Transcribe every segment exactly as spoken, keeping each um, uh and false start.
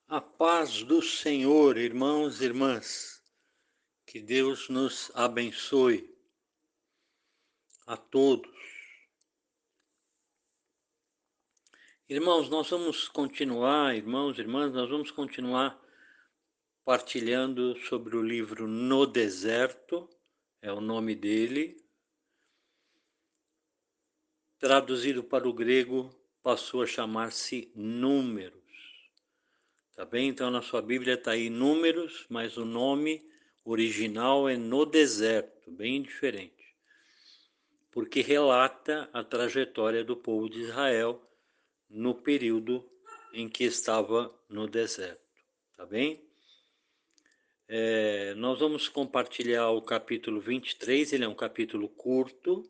A paz do Senhor, irmãos e irmãs, que Deus nos abençoe a todos. Irmãos, nós vamos continuar, irmãos e irmãs, nós vamos continuar partilhando sobre o livro No Deserto, é o nome dele. Traduzido para o grego, passou a chamar-se Números. Tá bem? Então na sua Bíblia está aí Números, mas o nome original é No Deserto, bem diferente. Porque relata a trajetória do povo de Israel no período em que estava no deserto. Tá bem? É, nós vamos compartilhar o capítulo vinte e três, ele é um capítulo curto,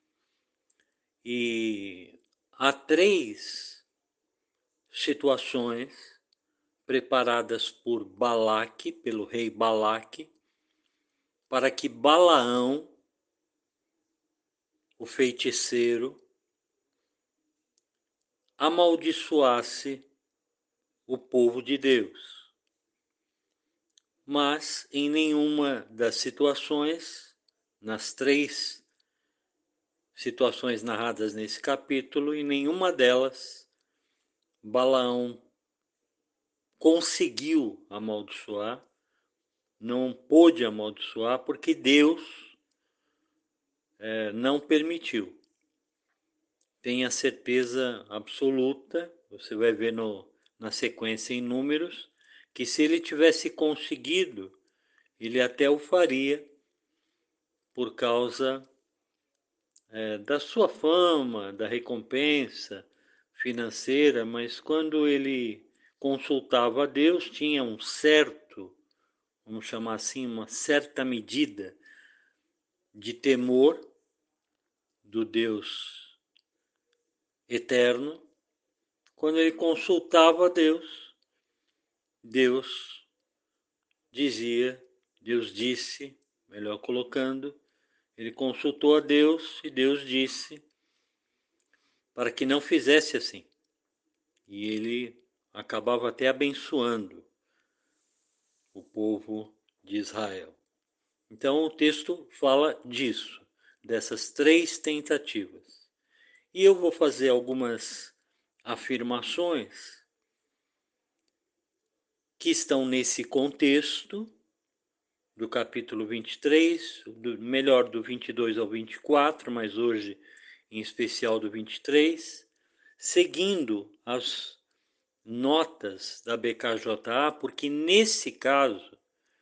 e há três situações preparadas por Balaque, pelo rei Balaque, para que Balaão, o feiticeiro, amaldiçoasse o povo de Deus. Mas em nenhuma das situações, nas três situações narradas nesse capítulo, em nenhuma delas Balaão conseguiu amaldiçoar, não pôde amaldiçoar porque Deus é, não permitiu. Tenha certeza absoluta, você vai ver no, na sequência em Números, que se ele tivesse conseguido, ele até o faria por causa é, da sua fama, da recompensa financeira, mas quando ele consultava a Deus, tinha um certo, vamos chamar assim, uma certa medida de temor do Deus eterno. Quando ele consultava a Deus, Deus dizia, Deus disse, melhor colocando, ele consultou a Deus e Deus disse para que não fizesse assim. E ele acabava até abençoando o povo de Israel. Então o texto fala disso, dessas três tentativas. E eu vou fazer algumas afirmações que estão nesse contexto do capítulo vinte e três, do, melhor do vinte e dois ao vinte e quatro, mas hoje em especial do vinte e três, seguindo as notas da B K J A, porque nesse caso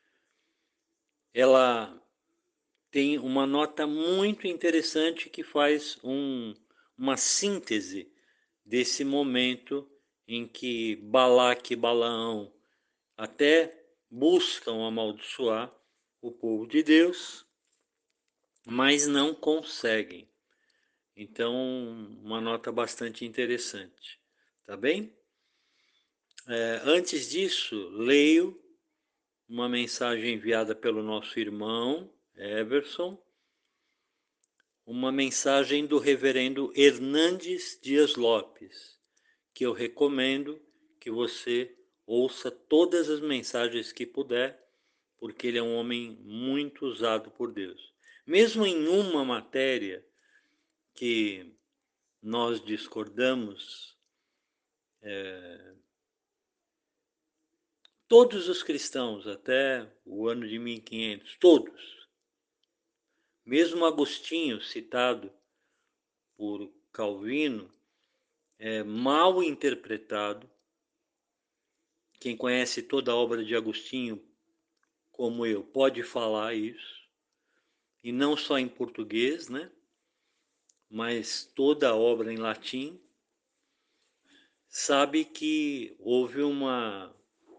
ela tem uma nota muito interessante que faz um, uma síntese desse momento em que Balaque e Balaão até buscam amaldiçoar o povo de Deus, mas não conseguem. Então, uma nota bastante interessante, tá bem? É, antes disso, leio uma mensagem enviada pelo nosso irmão Everson, uma mensagem do reverendo Hernandes Dias Lopes, que eu recomendo que você ouça todas as mensagens que puder, porque ele é um homem muito usado por Deus. Mesmo em uma matéria que nós discordamos, é, todos os cristãos, até o ano de mil e quinhentos, todos, mesmo Agostinho, citado por Calvino, é mal interpretado. Quem conhece toda a obra de Agostinho, como eu, pode falar isso. E não só em português, né? Mas toda a obra em latim. Sabe que houve uma,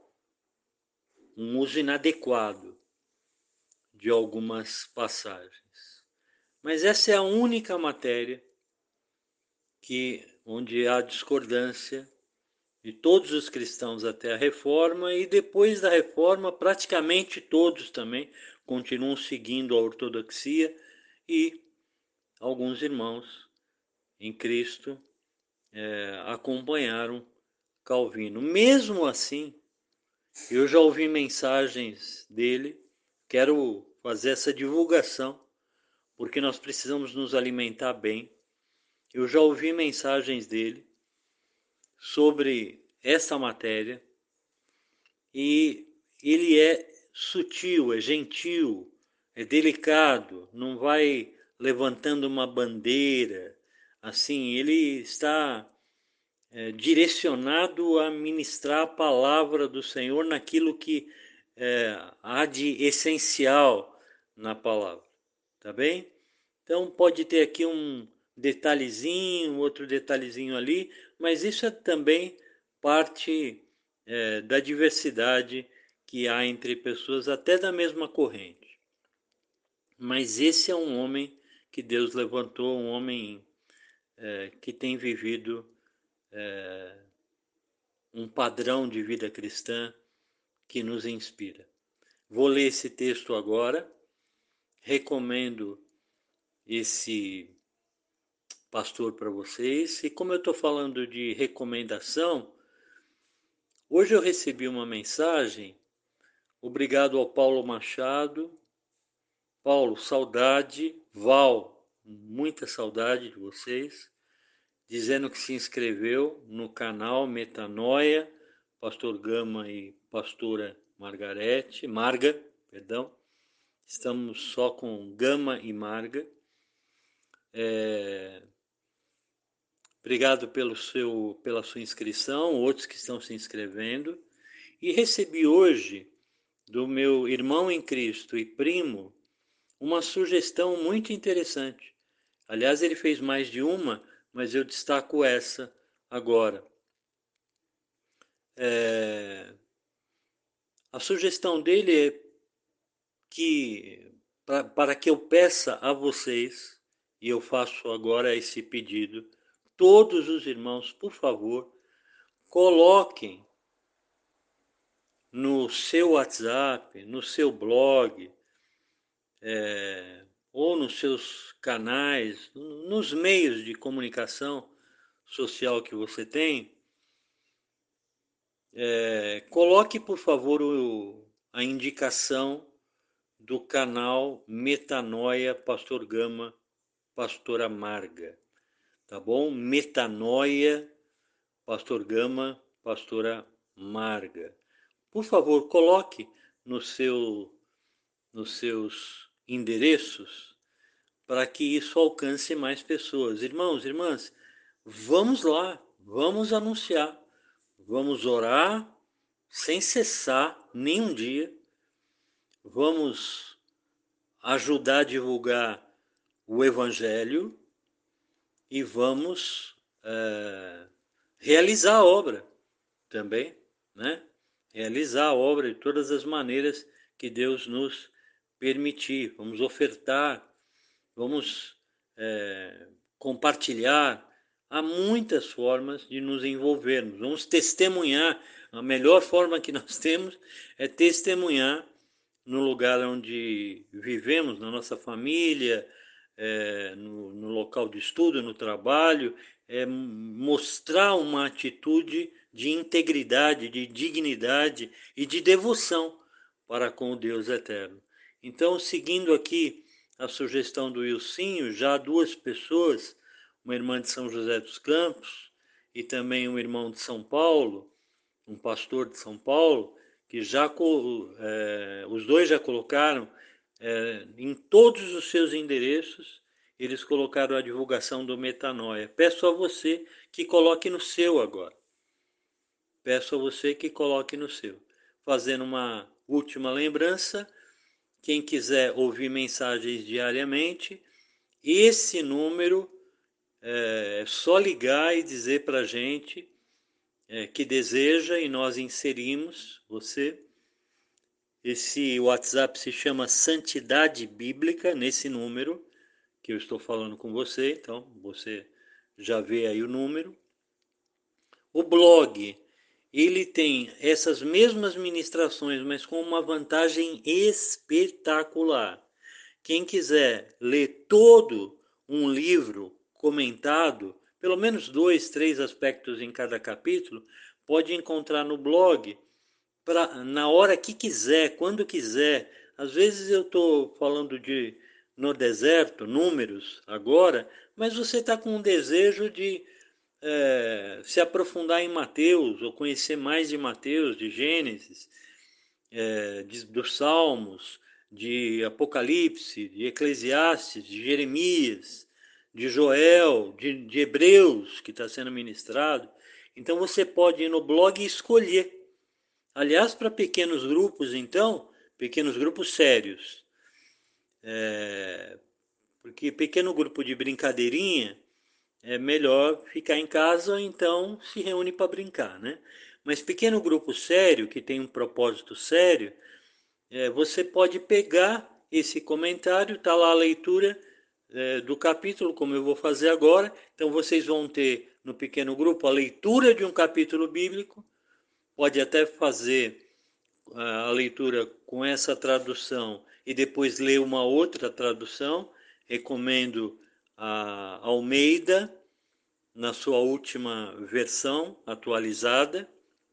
um uso inadequado de algumas passagens. Mas essa é a única matéria que, onde há discordância de todos os cristãos até a Reforma, e depois da Reforma praticamente todos também continuam seguindo a ortodoxia, e alguns irmãos em Cristo é, acompanharam Calvino. Mesmo assim, Eu já ouvi mensagens dele, quero fazer essa divulgação, porque nós precisamos nos alimentar bem. Eu já ouvi mensagens dele sobre essa matéria e ele é sutil, é gentil, é delicado, não vai levantando uma bandeira, assim, ele está é, direcionado a ministrar a palavra do Senhor naquilo que é, há de essencial na palavra, tá bem? Então pode ter aqui um detalhezinho, outro detalhezinho ali, mas isso é também parte é, da diversidade que há entre pessoas até da mesma corrente. Mas esse é um homem que Deus levantou, um homem é, que tem vivido é, um padrão de vida cristã que nos inspira. Vou ler esse texto agora, recomendo esse pastor para vocês, e como eu estou falando de recomendação, hoje eu recebi uma mensagem, obrigado ao Paulo Machado. Paulo, saudade. Val, muita saudade de vocês, dizendo que se inscreveu no canal Metanoia, pastor Gama e pastora Margarete, Marga, perdão. Estamos só com Gama e Marga. É... Obrigado pelo seu, pela sua inscrição, outros que estão se inscrevendo. E recebi hoje do meu irmão em Cristo e primo uma sugestão muito interessante. Aliás, ele fez mais de uma, mas eu destaco essa agora. É... A sugestão dele é que, pra, para que eu peça a vocês, e eu faço agora esse pedido, todos os irmãos, por favor, coloquem no seu WhatsApp, no seu blog, é, ou nos seus canais, nos meios de comunicação social que você tem, é, coloque, por favor, o, a indicação do canal Metanoia Pastor Gama, Pastora Marga, tá bom? Metanoia Pastor Gama, Pastora Marga. Por favor, coloque no seu, nos seus endereços para que isso alcance mais pessoas. Irmãos, irmãs, vamos lá, vamos anunciar, vamos orar sem cessar nenhum dia, vamos ajudar a divulgar o Evangelho e vamos é, realizar a obra também, né? Realizar a obra de todas as maneiras que Deus nos permitir. Vamos ofertar, vamos é, compartilhar. Há muitas formas de nos envolvermos. Vamos testemunhar. A melhor forma que nós temos é testemunhar no lugar onde vivemos, na nossa família, é, no, no local de estudo, no trabalho, é mostrar uma atitude de integridade, de dignidade e de devoção para com o Deus eterno. Então, seguindo aqui a sugestão do Ilcinho, já duas pessoas, uma irmã de São José dos Campos e também um irmão de São Paulo, um pastor de São Paulo, que já é, os dois já colocaram é, em todos os seus endereços, eles colocaram a divulgação do Metanoia. Peço a você que coloque no seu agora. Peço a você que coloque no seu. Fazendo uma última lembrança, quem quiser ouvir mensagens diariamente, esse número é só ligar e dizer para a gente é, que deseja e nós inserimos você. Esse WhatsApp se chama Santidade Bíblica, nesse número que eu estou falando com você, então você já vê aí o número. O blog, ele tem essas mesmas ministrações, mas com uma vantagem espetacular. Quem quiser ler todo um livro comentado, pelo menos dois, três aspectos em cada capítulo, pode encontrar no blog pra, na hora que quiser, quando quiser. Às vezes eu estou falando de no deserto, números agora, mas você está com um desejo de é, se aprofundar em Mateus, ou conhecer mais de Mateus, de Gênesis, é, de, dos Salmos, de Apocalipse, de Eclesiastes, de Jeremias, de Joel, de, de Hebreus, que está sendo ministrado. Então você pode ir no blog e escolher. Aliás, para pequenos grupos, então, pequenos grupos sérios. É, porque pequeno grupo de brincadeirinha é melhor ficar em casa ou então se reúne para brincar, né? Mas pequeno grupo sério, que tem um propósito sério, é, você pode pegar esse comentário, está lá a leitura é, do capítulo, como eu vou fazer agora. Então vocês vão ter no pequeno grupo a leitura de um capítulo bíblico, pode até fazer a leitura com essa tradução e depois ler uma outra tradução. Recomendo a Almeida, na sua última versão atualizada.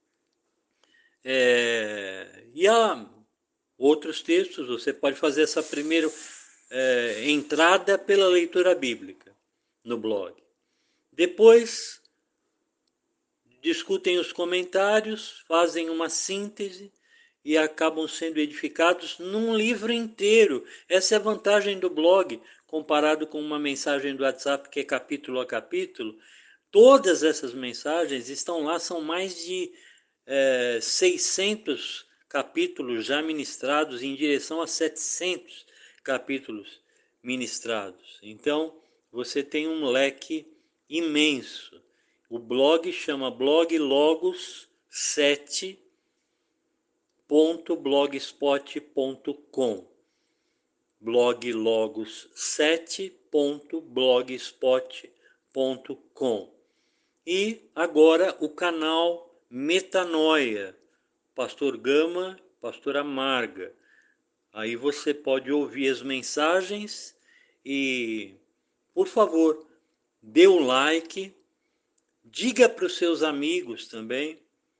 É, e há outros textos, você pode fazer essa primeira é, entrada pela leitura bíblica no blog. Depois, discutem os comentários, fazem uma síntese e acabam sendo edificados num livro inteiro. Essa é a vantagem do blog, comparado com uma mensagem do WhatsApp que é capítulo a capítulo. Todas essas mensagens estão lá, são mais de é, seiscentos capítulos já ministrados, em direção a setecentos capítulos ministrados. Então, você tem um leque imenso. O blog chama blog logos sete ponto blogspot ponto com, blog logos sete ponto blogspot ponto com. E agora o canal Metanoia, Pastor Gama, Pastora Marga. Aí você pode ouvir as mensagens e, por favor, dê um like, diga para os seus amigos também,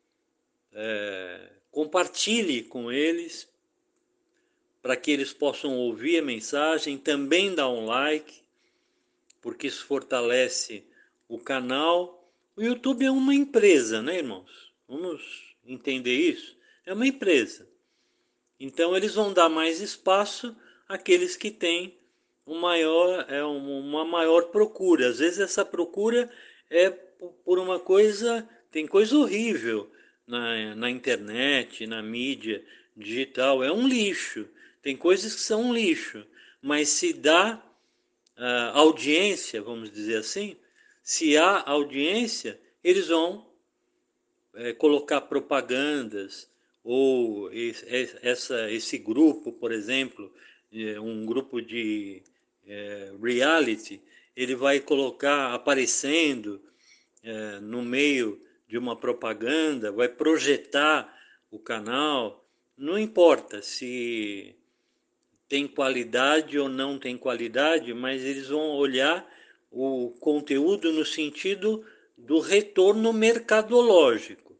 é, compartilhe com eles, para que eles possam ouvir a mensagem, também dá um like, porque isso fortalece o canal. O YouTube é uma empresa, né, irmãos? Vamos entender isso? É uma empresa. Então eles vão dar mais espaço àqueles que têm um maior, é uma maior procura. Às vezes essa procura é por uma coisa, tem coisa horrível na, na internet, na mídia digital, é um lixo. Tem coisas que são um lixo, mas se dá uh, audiência, vamos dizer assim, se há audiência, eles vão é, colocar propagandas, ou esse, essa, esse grupo, por exemplo, um grupo de é, reality, ele vai colocar aparecendo é, no meio de uma propaganda, vai projetar o canal, não importa se tem qualidade ou não tem qualidade, mas eles vão olhar o conteúdo no sentido do retorno mercadológico.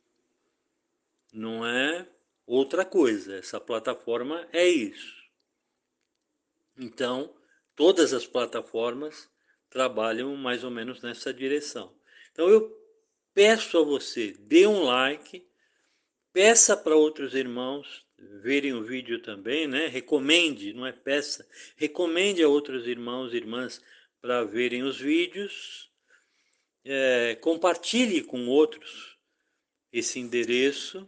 Não é outra coisa. Essa plataforma é isso. Então, todas as plataformas trabalham mais ou menos nessa direção. Então, eu peço a você, dê um like, peça para outros irmãos verem o vídeo também, né? Recomende, não é peça, recomende a outros irmãos e irmãs para verem os vídeos, é, compartilhe com outros esse endereço,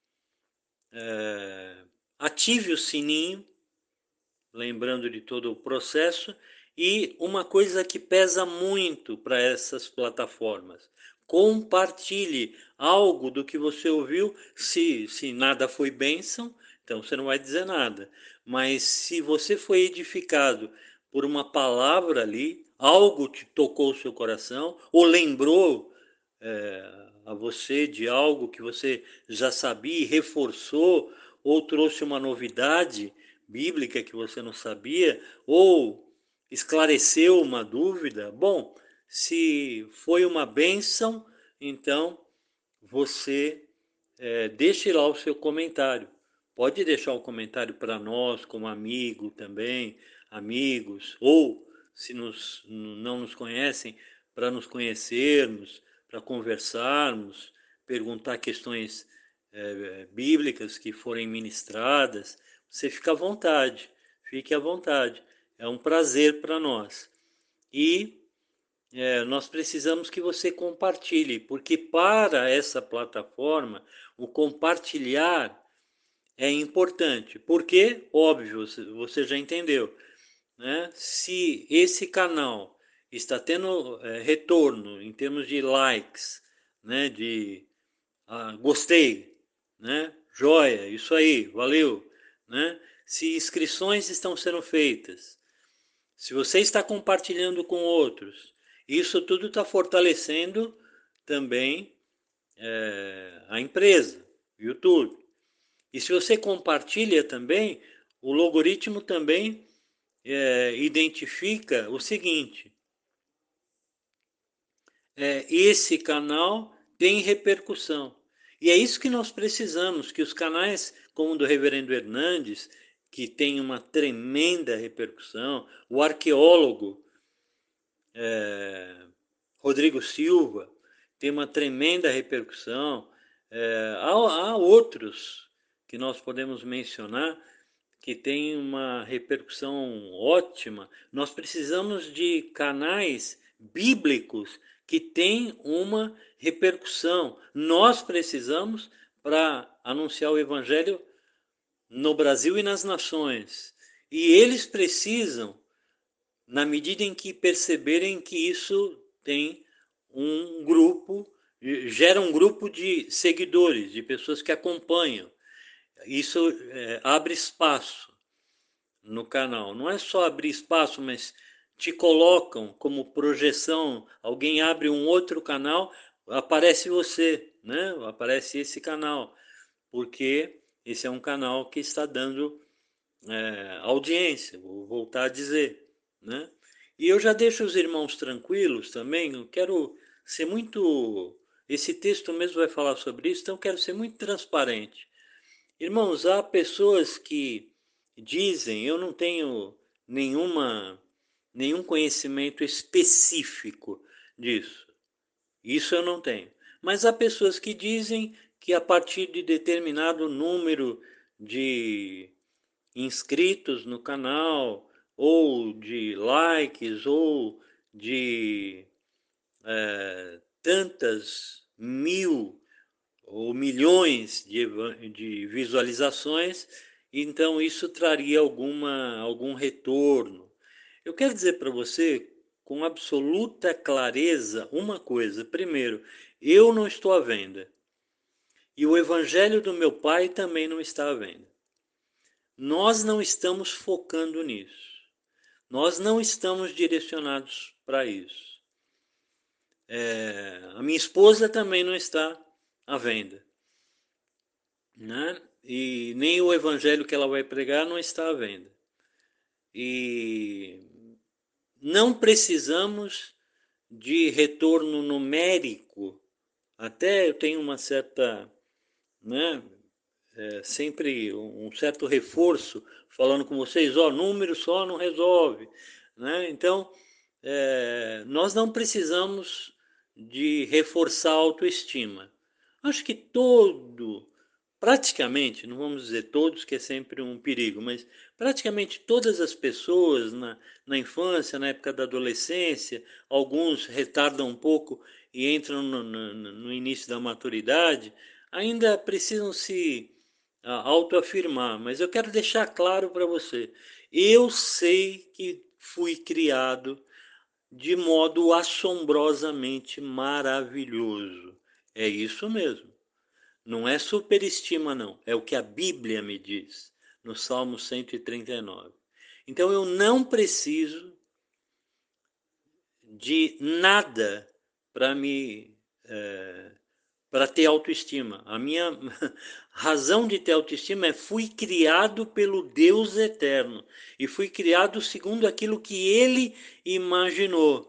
é, ative o sininho, lembrando de todo o processo, e uma coisa que pesa muito para essas plataformas: compartilhe algo do que você ouviu. Se, se nada foi bênção, então você não vai dizer nada. Mas se você foi edificado por uma palavra ali, algo te tocou o seu coração, ou lembrou é, a você de algo que você já sabia e reforçou, ou trouxe uma novidade bíblica que você não sabia, ou esclareceu uma dúvida, bom, se foi uma bênção, então você é, deixe lá o seu comentário. Pode deixar o comentário para nós, como amigo também, amigos, ou se nos, não nos conhecem, para nos conhecermos, para conversarmos, perguntar questões é, bíblicas que forem ministradas. Você fica à vontade, fique à vontade. É um prazer para nós. E é, nós precisamos que você compartilhe, porque para essa plataforma, o compartilhar é importante. Porque, óbvio, você já entendeu, né? Se esse canal está tendo é, retorno em termos de likes, né? De ah, gostei, né? Joia, isso aí, valeu, né? Se inscrições estão sendo feitas, se você está compartilhando com outros, isso tudo está fortalecendo também é, a empresa, o YouTube. E se você compartilha também, o logaritmo também é, identifica o seguinte: é, esse canal tem repercussão. E é isso que nós precisamos, que os canais como o do Reverendo Hernandes, que tem uma tremenda repercussão, o arqueólogo é, Rodrigo Silva tem uma tremenda repercussão. É, há, há outros que nós podemos mencionar que têm uma repercussão ótima. Nós precisamos de canais bíblicos que têm uma repercussão. Nós precisamos para anunciar o evangelho no Brasil e nas nações. E eles precisam na medida em que perceberem que isso tem um grupo, gera um grupo de seguidores, de pessoas que acompanham. Isso é, abre espaço no canal. Não é só abrir espaço, mas te colocam como projeção. Alguém abre um outro canal, aparece você, né? Aparece esse canal, porque esse é um canal que está dando é, audiência, vou voltar a dizer, né? E eu já deixo os irmãos tranquilos também, eu quero ser muito... Esse texto mesmo vai falar sobre isso, então eu quero ser muito transparente. Irmãos, há pessoas que dizem, eu não tenho nenhuma, nenhum conhecimento específico disso. Isso eu não tenho. Mas há pessoas que dizem que a partir de determinado número de inscritos no canal, ou de likes, ou de é, tantas mil ou milhões de, de visualizações, então isso traria alguma, algum retorno. Eu quero dizer para você com absoluta clareza uma coisa. Primeiro, eu não estou à venda. E o evangelho do meu pai também não está à venda. Nós não estamos focando nisso. Nós não estamos direcionados para isso. É, a minha esposa também não está à venda, né? E nem o evangelho que ela vai pregar não está à venda. E não precisamos de retorno numérico. Até eu tenho uma certa, né, é, sempre um certo reforço falando com vocês, ó, número só não resolve, né? Então, é, nós não precisamos de reforçar a autoestima. Acho que todo, praticamente, não vamos dizer todos, que é sempre um perigo, mas praticamente todas as pessoas na, na infância, na época da adolescência, alguns retardam um pouco e entram no, no, no início da maturidade, ainda precisam se autoafirmar. Mas eu quero deixar claro para você, eu sei que fui criado de modo assombrosamente maravilhoso. É isso mesmo. Não é superestima, não. É o que a Bíblia me diz, no Salmo cento e trinta e nove. Então eu não preciso de nada para me é, para ter autoestima. A minha razão de ter autoestima é fui criado pelo Deus eterno e fui criado segundo aquilo que ele imaginou,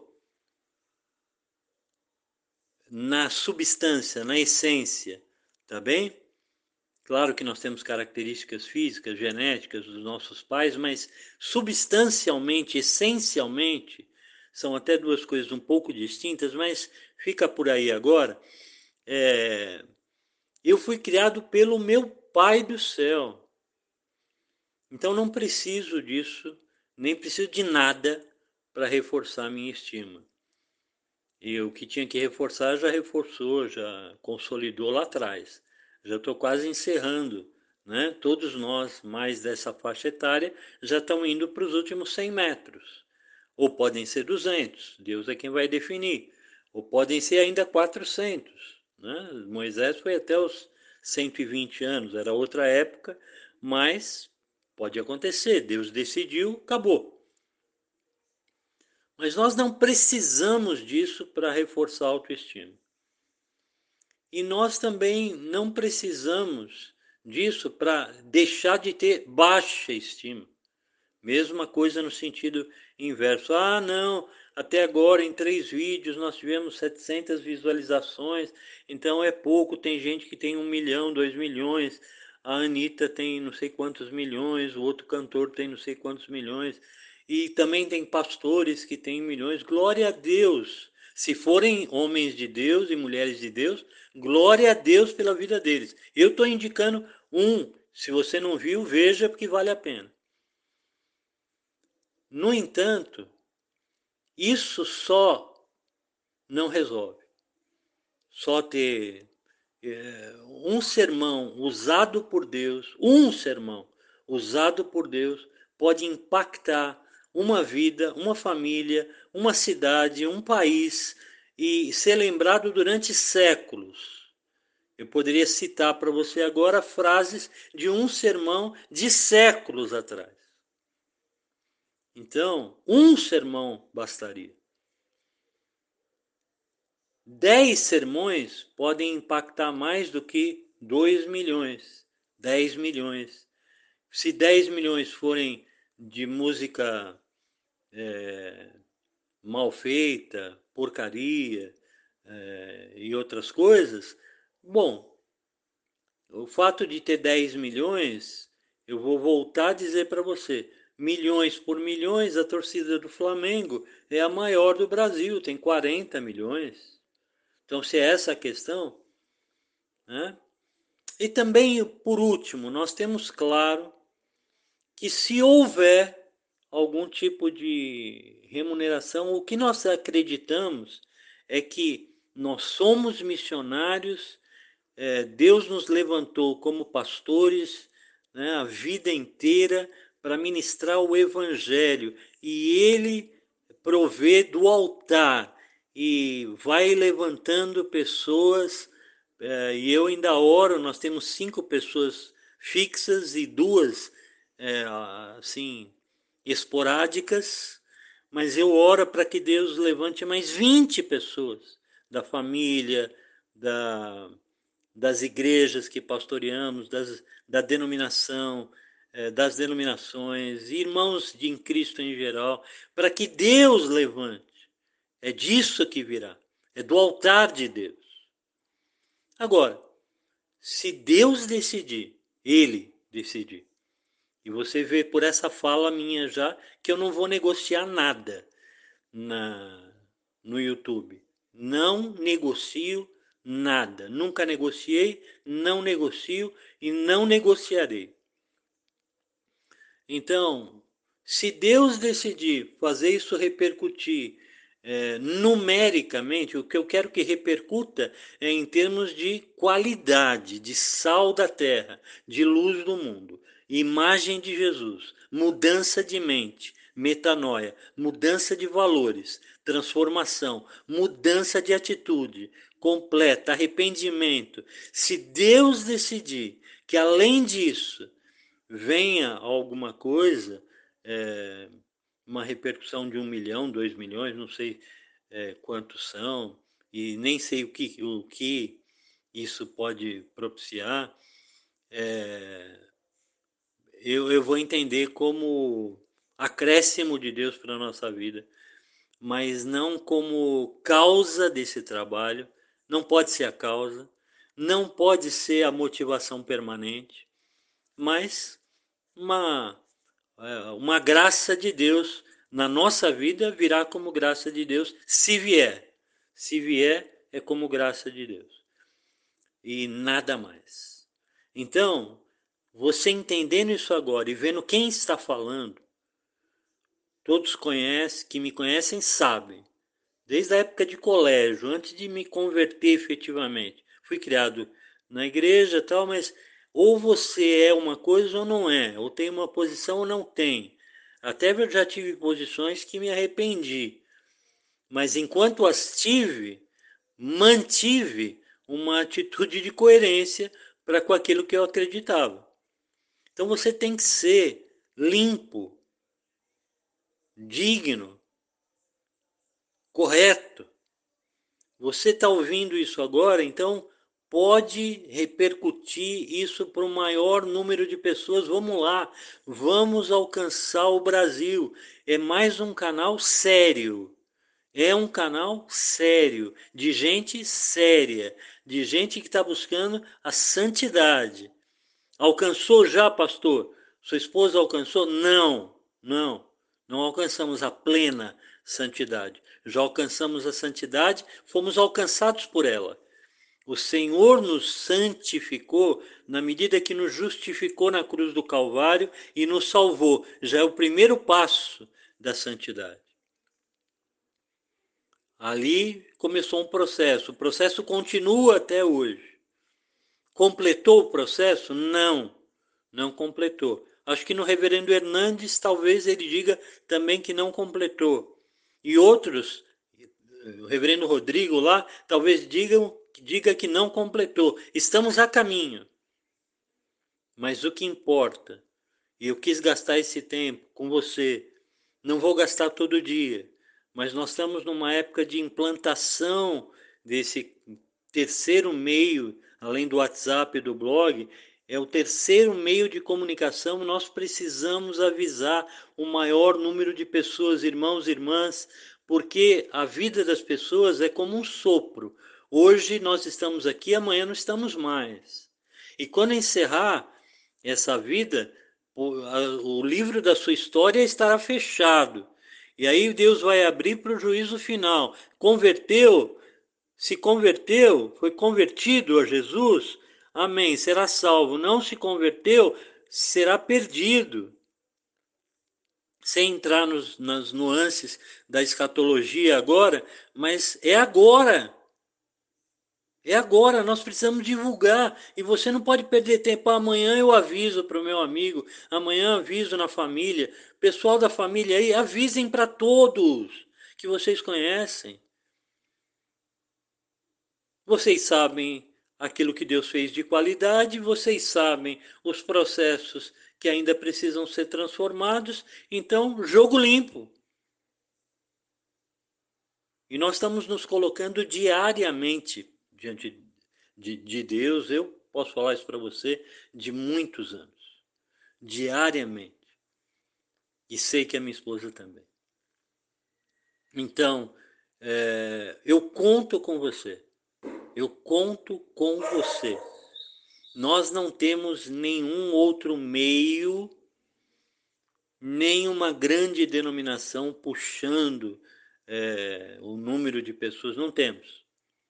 na substância, na essência, tá bem? Claro que nós temos características físicas, genéticas dos nossos pais, mas substancialmente, essencialmente, são até duas coisas um pouco distintas, mas fica por aí agora. É, eu fui criado pelo meu Pai do céu. Então não preciso disso, nem preciso de nada para reforçar a minha estima. E o que tinha que reforçar já reforçou, já consolidou lá atrás. Já estou quase encerrando, né? Todos nós, mais dessa faixa etária, já estão indo para os últimos cem metros. Ou podem ser duzentos, Deus é quem vai definir. Ou podem ser ainda quatrocentos. Né? Moisés foi até os cento e vinte anos, era outra época, mas pode acontecer, Deus decidiu, acabou. Mas nós não precisamos disso para reforçar a autoestima. E nós também não precisamos disso para deixar de ter baixa estima. Mesma coisa no sentido inverso. Ah, não, até agora em três vídeos nós tivemos setecentas visualizações, então é pouco, tem gente que tem um milhão, dois milhões, a Anitta tem não sei quantos milhões, o outro cantor tem não sei quantos milhões, e também tem pastores que têm milhões. Glória a Deus! Se forem homens de Deus e mulheres de Deus, glória a Deus pela vida deles. Eu estou indicando um. Se você não viu, veja porque vale a pena. No entanto, isso só não resolve. Só ter é, um sermão usado por Deus, um sermão usado por Deus, pode impactar uma vida, uma família, uma cidade, um país e ser lembrado durante séculos. Eu poderia citar para você agora frases de um sermão de séculos atrás. Então, um sermão bastaria. Dez sermões podem impactar mais do que dois milhões, dez milhões. Se dez milhões forem de música é, mal feita, porcaria é, e outras coisas, bom, o fato de ter dez milhões, eu vou voltar a dizer para você, milhões por milhões, a torcida do Flamengo é a maior do Brasil, tem quarenta milhões. Então, se é essa a questão, né? E também, por último, nós temos claro que se houver algum tipo de remuneração, o que nós acreditamos é que nós somos missionários, é, Deus nos levantou como pastores, né, a vida inteira para ministrar o Evangelho e Ele provê do altar e vai levantando pessoas. É, e eu ainda oro, nós temos cinco pessoas fixas e duas é, assim esporádicas, mas eu oro para que Deus levante mais vinte pessoas da família, da, das igrejas que pastoreamos, das, da denominação, é, das denominações, irmãos de em Cristo em geral, para que Deus levante. É disso que virá, é do altar de Deus. Agora, se Deus decidir, Ele decidir, e você vê por essa fala minha já que eu não vou negociar nada na, no YouTube. Não negocio nada. Nunca negociei, não negocio e não negociarei. Então, se Deus decidir fazer isso repercutir é, numericamente, o que eu quero que repercuta é em termos de qualidade, de sal da terra, de luz do mundo, imagem de Jesus, mudança de mente, metanoia, mudança de valores, transformação, mudança de atitude completa, arrependimento. Se Deus decidir que além disso venha alguma coisa, é, uma repercussão de um milhão, dois milhões, não sei é, quantos são, e nem sei o que, o que isso pode propiciar, é, eu, eu vou entender como acréscimo de Deus para a nossa vida, mas não como causa desse trabalho, não pode ser a causa, não pode ser a motivação permanente, mas uma, uma graça de Deus na nossa vida virá como graça de Deus, se vier. Se vier, é como graça de Deus. E nada mais. Então, você entendendo isso agora e vendo quem está falando, todos conhecem, que me conhecem sabem. Desde a época de colégio, antes de me converter efetivamente. Fui criado na igreja e tal, mas ou você é uma coisa ou não é, ou tem uma posição ou não tem. Até eu já tive posições que me arrependi, mas enquanto as tive, mantive uma atitude de coerência para com aquilo que eu acreditava. Então você tem que ser limpo, digno, correto. Você está ouvindo isso agora, então pode repercutir isso para o maior número de pessoas. Vamos lá, vamos alcançar o Brasil. É mais um canal sério. É um canal sério, de gente séria, de gente que está buscando a santidade. Alcançou já, pastor? Sua esposa alcançou? Não, não. Não alcançamos a plena santidade. Já alcançamos a santidade, fomos alcançados por ela. O Senhor nos santificou na medida que nos justificou na cruz do Calvário e nos salvou. Já é o primeiro passo da santidade. Ali começou um processo. O processo continua até hoje. Completou o processo? Não, não completou. Acho que no reverendo Hernandes talvez ele diga também que não completou. E outros, o reverendo Rodrigo lá, talvez digam, diga que não completou. Estamos a caminho. Mas o que importa, e eu quis gastar esse tempo com você, não vou gastar todo dia, mas nós estamos numa época de implantação desse terceiro meio, além do WhatsApp e do blog, é o terceiro meio de comunicação. Nós precisamos avisar o maior número de pessoas, irmãos e irmãs, porque a vida das pessoas é como um sopro. Hoje nós estamos aqui, amanhã não estamos mais. E quando encerrar essa vida, o, a, o livro da sua história estará fechado. E aí Deus vai abrir para o juízo final. Converteu, se converteu, foi convertido a Jesus, amém, será salvo. Não se converteu, será perdido. Sem entrar nos, nas nuances da escatologia agora, mas é agora. É agora, nós precisamos divulgar. E você não pode perder tempo. Amanhã eu aviso para o meu amigo, amanhã aviso na família. Pessoal da família aí, avisem para todos que vocês conhecem. Vocês sabem aquilo que Deus fez de qualidade, vocês sabem os processos que ainda precisam ser transformados. Então, jogo limpo. E nós estamos nos colocando diariamente diante de, de Deus. Eu posso falar isso para você de muitos anos. Diariamente. E sei que a minha esposa também. Então, é, eu conto com você. Eu conto com você. Nós não temos nenhum outro meio, nenhuma grande denominação puxando é, o número de pessoas. Não temos.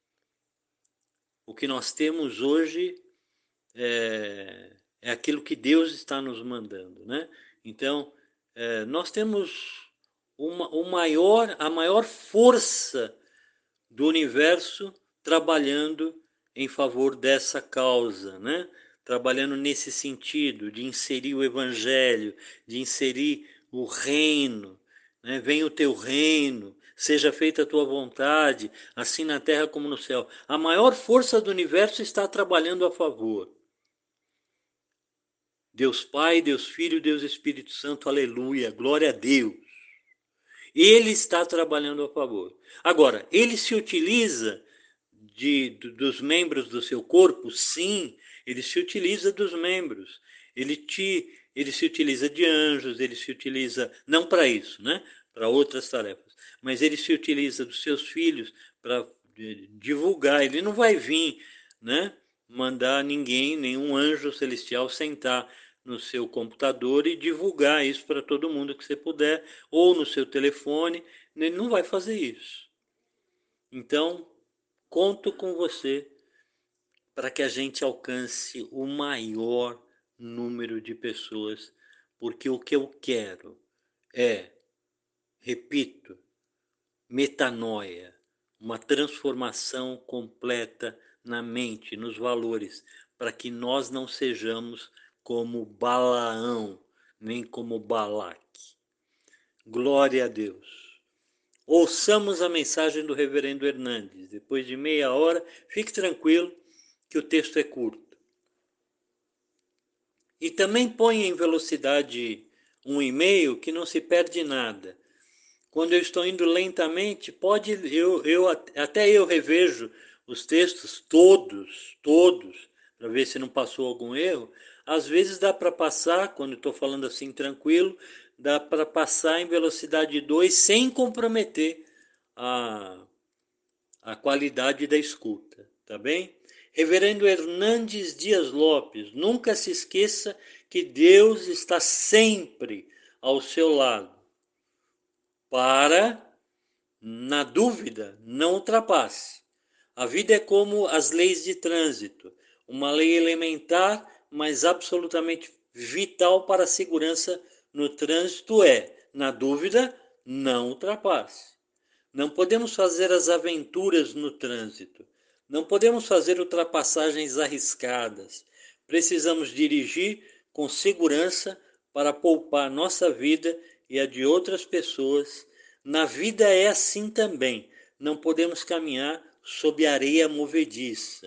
O que nós temos hoje é, é aquilo que Deus está nos mandando, né? Então, é, nós temos uma, o maior, a maior força do universo trabalhando em favor dessa causa, né? Trabalhando nesse sentido de inserir o evangelho, de inserir o reino, né? Venha o teu reino, seja feita a tua vontade, assim na terra como no céu. A maior força do universo está trabalhando a favor. Deus Pai, Deus Filho, Deus Espírito Santo, aleluia, glória a Deus. Ele está trabalhando a favor. Agora, ele se utiliza de, dos membros do seu corpo? Sim, ele se utiliza dos membros. Ele, te, ele se utiliza de anjos, ele se utiliza, não para isso, né? Para outras tarefas, mas ele se utiliza dos seus filhos para divulgar. Ele não vai vir, né? mandar ninguém, nenhum anjo celestial sentar no seu computador e divulgar isso para todo mundo que você puder, ou no seu telefone. Ele não vai fazer isso. Então, conto com você para que a gente alcance o maior número de pessoas, porque o que eu quero é, repito, metanoia, uma transformação completa na mente, nos valores, para que nós não sejamos como Balaão, nem como Balaque. Glória a Deus. Ouçamos a mensagem do reverendo Hernandes. Depois de meia hora, fique tranquilo que o texto é curto. E também põe em velocidade um e-mail que não se perde nada. Quando eu estou indo lentamente, pode eu, eu até eu revejo os textos todos, todos, para ver se não passou algum erro. Às vezes dá para passar, quando estou falando assim tranquilo, dá para passar em velocidade dois sem comprometer a, a qualidade da escuta, tá bem? Reverendo Hernandes Dias Lopes, nunca se esqueça que Deus está sempre ao seu lado. Para, na dúvida, não ultrapasse. A vida é como as leis de trânsito, uma lei elementar, mas absolutamente vital para a segurança no trânsito é, na dúvida, não ultrapasse. Não podemos fazer as aventuras no trânsito. Não podemos fazer ultrapassagens arriscadas. Precisamos dirigir com segurança para poupar nossa vida e a de outras pessoas. Na vida é assim também. Não podemos caminhar sob areia movediça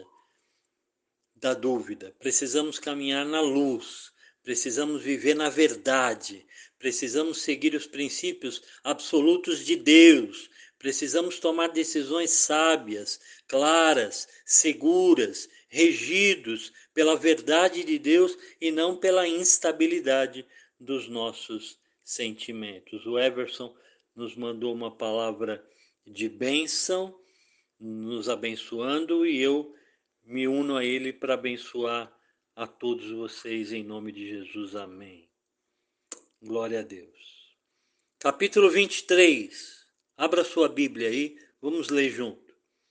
da dúvida. Precisamos caminhar na luz. Precisamos viver na verdade. Precisamos seguir os princípios absolutos de Deus. Precisamos tomar decisões sábias, claras, seguras, regidos pela verdade de Deus e não pela instabilidade dos nossos sentimentos. O Everson nos mandou uma palavra de bênção, nos abençoando, e eu me uno a ele para abençoar a todos vocês em nome de Jesus. Amém. Glória a Deus. Capítulo vinte e três. Abra sua Bíblia aí, vamos ler junto.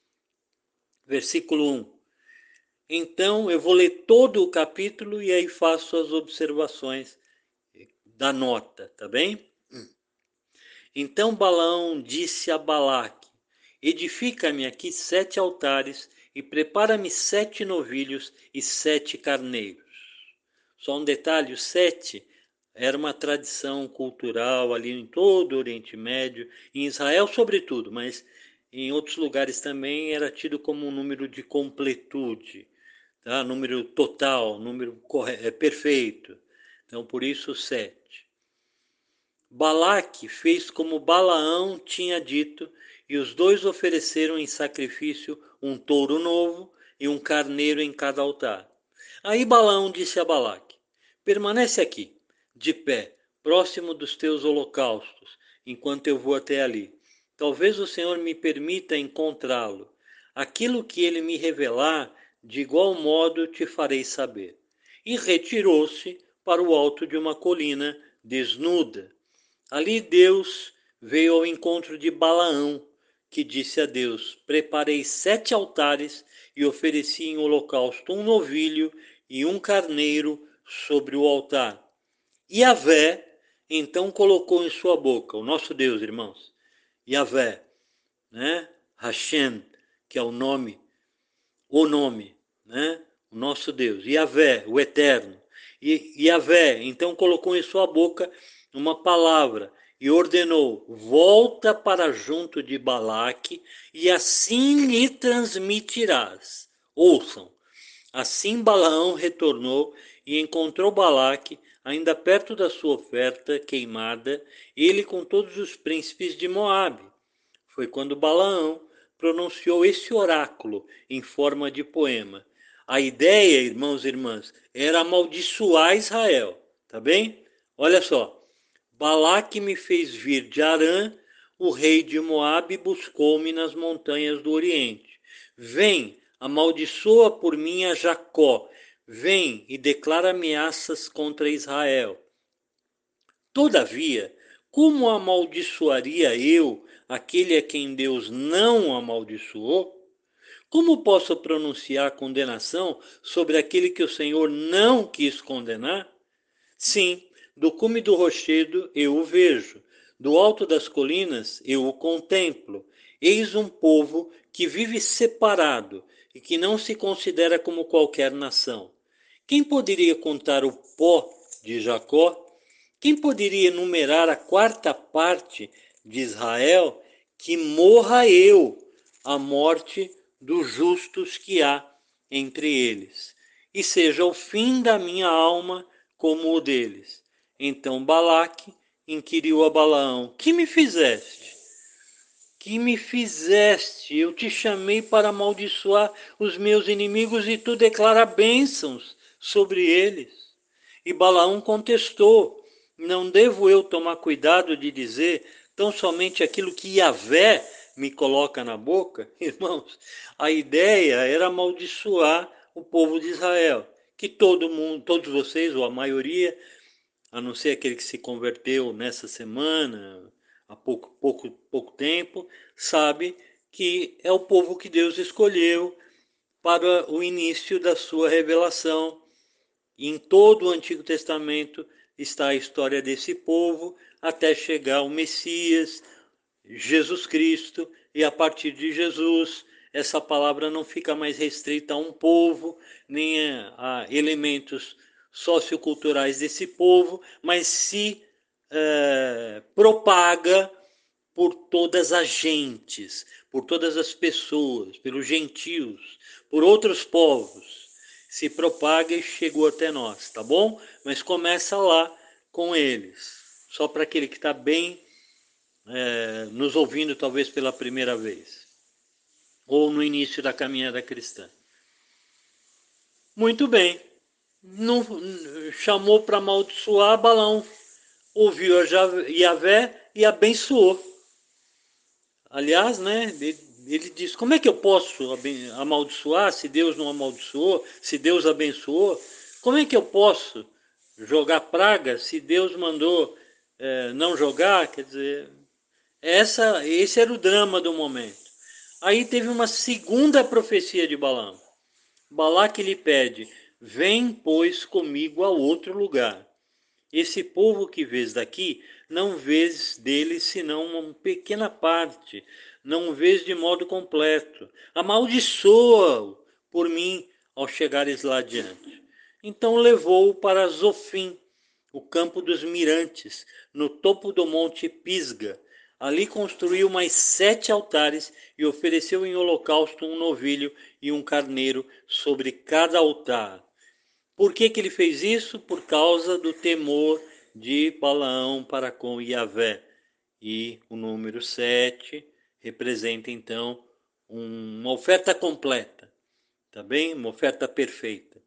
Versículo um. Então eu vou ler todo o capítulo e aí faço as observações da nota, tá bem? Então Balaão disse a Balaque: edifica-me aqui sete altares e prepara-me sete novilhos e sete carneiros. Só um detalhe, o sete era uma tradição cultural ali em todo o Oriente Médio, em Israel sobretudo, mas em outros lugares também era tido como um número de completude, tá? Número total, número correto, é perfeito. Então por isso o sete. Balaque fez como Balaão tinha dito, e os dois ofereceram em sacrifício um touro novo e um carneiro em cada altar. Aí Balaão disse a Balaque: permanece aqui, de pé, próximo dos teus holocaustos, enquanto eu vou até ali. Talvez o Senhor me permita encontrá-lo. Aquilo que ele me revelar, de igual modo te farei saber. E retirou-se para o alto de uma colina desnuda. Ali Deus veio ao encontro de Balaão, que disse a Deus: preparei sete altares e ofereci em holocausto um novilho e um carneiro sobre o altar. Yahvé então colocou em sua boca, o nosso Deus, irmãos, Yahvé, né? Hashem, que é o nome, o nome, né? O nosso Deus, Yahvé, o Eterno. E Yahvé então colocou em sua boca uma palavra e ordenou: volta para junto de Balaque e assim lhe transmitirás. Ouçam. Assim Balaão retornou e encontrou Balaque ainda perto da sua oferta queimada, ele com todos os príncipes de Moabe. Foi quando Balaão pronunciou esse oráculo em forma de poema. A ideia, irmãos e irmãs, era amaldiçoar Israel, tá bem? Olha só. Balaque me fez vir de Arã, o rei de Moabe buscou-me nas montanhas do Oriente. Vem, amaldiçoa por mim a Jacó, vem e declara ameaças contra Israel. Todavia, como amaldiçoaria eu aquele a quem Deus não amaldiçoou? Como posso pronunciar condenação sobre aquele que o Senhor não quis condenar? Sim, do cume do rochedo eu o vejo, do alto das colinas eu o contemplo. Eis um povo que vive separado e que não se considera como qualquer nação. Quem poderia contar o pó de Jacó? Quem poderia enumerar a quarta parte de Israel? Que morra eu, a morte dos justos que há entre eles, e seja o fim da minha alma como o deles. Então Balaque inquiriu a Balaão: que me fizeste? Que me fizeste? Eu te chamei para amaldiçoar os meus inimigos e tu declara bênçãos sobre eles. E Balaão contestou: não devo eu tomar cuidado de dizer tão somente aquilo que Yahvé me coloca na boca? Irmãos, a ideia era amaldiçoar o povo de Israel, que todo mundo, todos vocês, ou a maioria, a não ser aquele que se converteu nessa semana, há pouco, pouco, pouco tempo, sabe que é o povo que Deus escolheu para o início da sua revelação. Em todo o Antigo Testamento está a história desse povo até chegar o Messias, Jesus Cristo, e a partir de Jesus essa palavra não fica mais restrita a um povo, nem a elementos socioculturais desse povo, mas se é, propaga por todas as gentes, por todas as pessoas, pelos gentios, por outros povos. Se propaga e chegou até nós, tá bom? Mas começa lá com eles. Só para aquele que está bem é, nos ouvindo talvez pela primeira vez. Ou no início da caminhada cristã. Muito bem. Não, chamou para amaldiçoar, Balaão ouviu a Yahvé e abençoou. Aliás, né, ele, ele diz, como é que eu posso amaldiçoar se Deus não amaldiçoou, se Deus abençoou? Como é que eu posso jogar praga se Deus mandou é, não jogar? Quer dizer, essa, esse era o drama do momento. Aí teve uma segunda profecia de Balaão. Balaque lhe pede, vem, pois, comigo a outro lugar. Esse povo que vês daqui, não vês dele senão uma pequena parte, não vês de modo completo. Amaldiçoa-o por mim ao chegares lá adiante. Então levou-o para Zofim, o campo dos mirantes, no topo do monte Pisga. Ali construiu mais sete altares e ofereceu em holocausto um novilho e um carneiro sobre cada altar. Por que, que ele fez isso? Por causa do temor de Balaão para com Yahvé. E o número sete representa então uma oferta completa, tá bem? Uma oferta perfeita.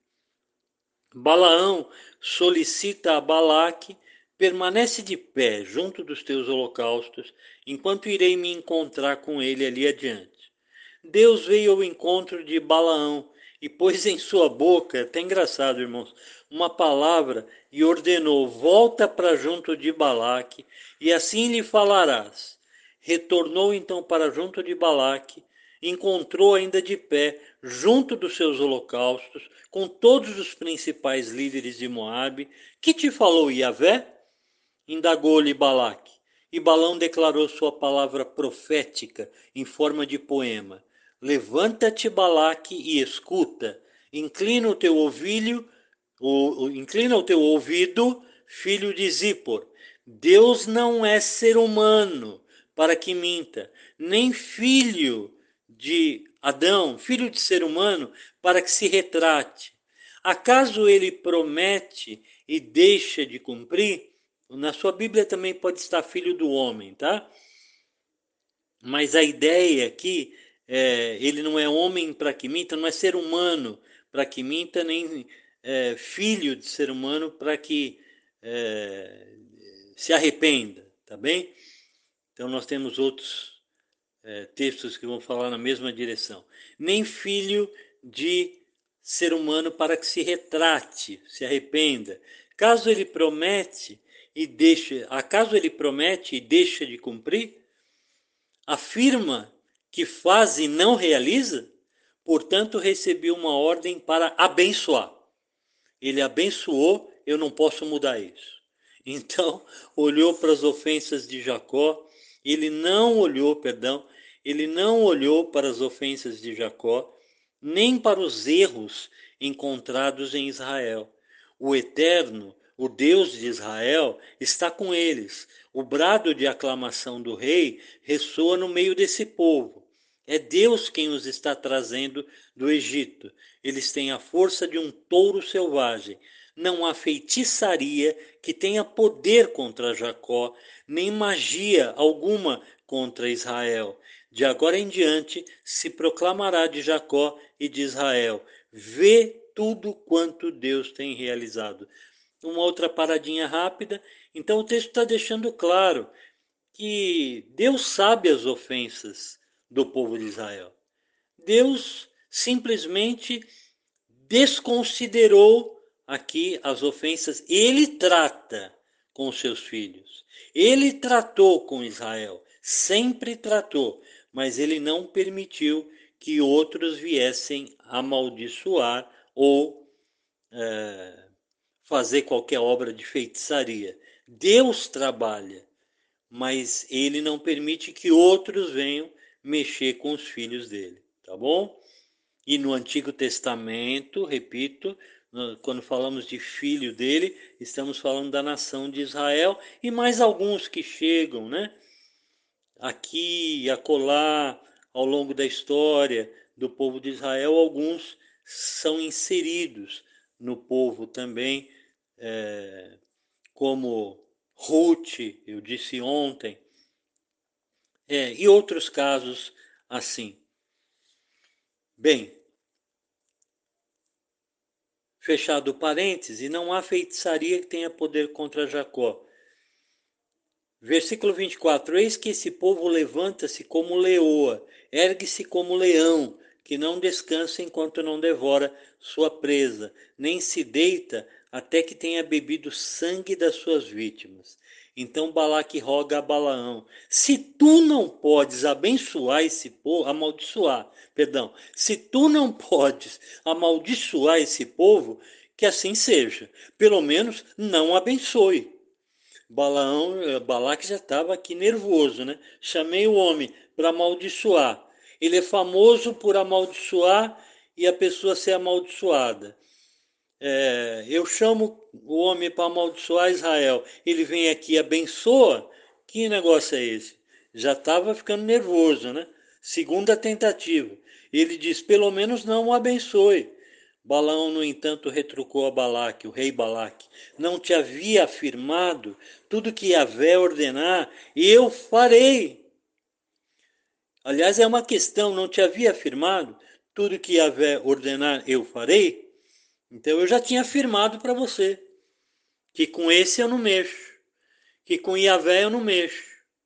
Balaão solicita a Balaque, permanece de pé junto dos teus holocaustos, enquanto irei me encontrar com ele ali adiante. Deus veio ao encontro de Balaão e pôs em sua boca, até engraçado, irmãos, uma palavra e ordenou, volta para junto de Balaque e assim lhe falarás. Retornou então para junto de Balaque, encontrou ainda de pé, junto dos seus holocaustos, com todos os principais líderes de Moabe. Que te falou Yahvé? Indagou-lhe Balaque. E Balão declarou sua palavra profética em forma de poema. Levanta-te, Balaque, e escuta. Inclina o teu ouvido, o, o, inclina o teu ouvido, filho de Zippor. Deus não é ser humano para que minta, nem filho de Adão, filho de ser humano, para que se retrate. Acaso ele promete e deixa de cumprir? Na sua Bíblia também pode estar filho do homem, tá? Mas a ideia aqui, é, ele não é homem para que minta, não é ser humano para que minta, nem é, filho de ser humano para que é, se arrependa, tá bem? Então nós temos outros é, textos que vão falar na mesma direção. Nem filho de ser humano para que se retrate, se arrependa. Caso ele promete e deixa, acaso ele promete e deixa de cumprir, afirma que faz e não realiza, portanto recebi uma ordem para abençoar. Ele abençoou, eu não posso mudar isso. Então, olhou para as ofensas de Jacó, ele não olhou, perdão, ele não olhou para as ofensas de Jacó, nem para os erros encontrados em Israel. O Eterno, o Deus de Israel, está com eles. O brado de aclamação do rei ressoa no meio desse povo. É Deus quem os está trazendo do Egito. Eles têm a força de um touro selvagem. Não há feitiçaria que tenha poder contra Jacó, nem magia alguma contra Israel. De agora em diante se proclamará de Jacó e de Israel: vê tudo quanto Deus tem realizado. Uma outra paradinha rápida. Então o texto está deixando claro que Deus sabe as ofensas do povo de Israel. Deus simplesmente desconsiderou aqui as ofensas. Ele trata com os seus filhos. Ele tratou com Israel, sempre tratou, mas ele não permitiu que outros viessem amaldiçoar ou é, fazer qualquer obra de feitiçaria. Deus trabalha, mas ele não permite que outros venham mexer com os filhos dele, tá bom? E no Antigo Testamento, repito, quando falamos de filho dele, estamos falando da nação de Israel e mais alguns que chegam, né? Aqui e acolá, ao longo da história do povo de Israel, alguns são inseridos no povo também, é, como Ruth, eu disse ontem, é, e outros casos assim. Bem, fechado parêntese, não há feitiçaria que tenha poder contra Jacó. Versículo vinte e quatro, eis que esse povo levanta-se como leoa, ergue-se como leão, que não descansa enquanto não devora sua presa, nem se deita até que tenha bebido sangue das suas vítimas. Então Balaque roga a Balaão, se tu não podes abençoar esse povo, amaldiçoar, perdão, se tu não podes amaldiçoar esse povo, que assim seja, pelo menos não abençoe. Balaão, Balaque já estava aqui nervoso, né? Chamei o homem para amaldiçoar. Ele é famoso por amaldiçoar e a pessoa ser amaldiçoada. É, eu chamo o homem para amaldiçoar Israel. Ele vem aqui e abençoa. Que negócio é esse? Já estava ficando nervoso, né? Segunda tentativa. Ele diz: pelo menos não o abençoe. Balaão, no entanto, retrucou a Balaque, o rei Balaque: não te havia afirmado tudo que Yahvé ordenar, eu farei. Aliás, é uma questão, não te havia afirmado tudo que Yahvé ordenar, eu farei? Então eu já tinha afirmado para você que com esse eu não mexo, que com Yahvé eu não mexo.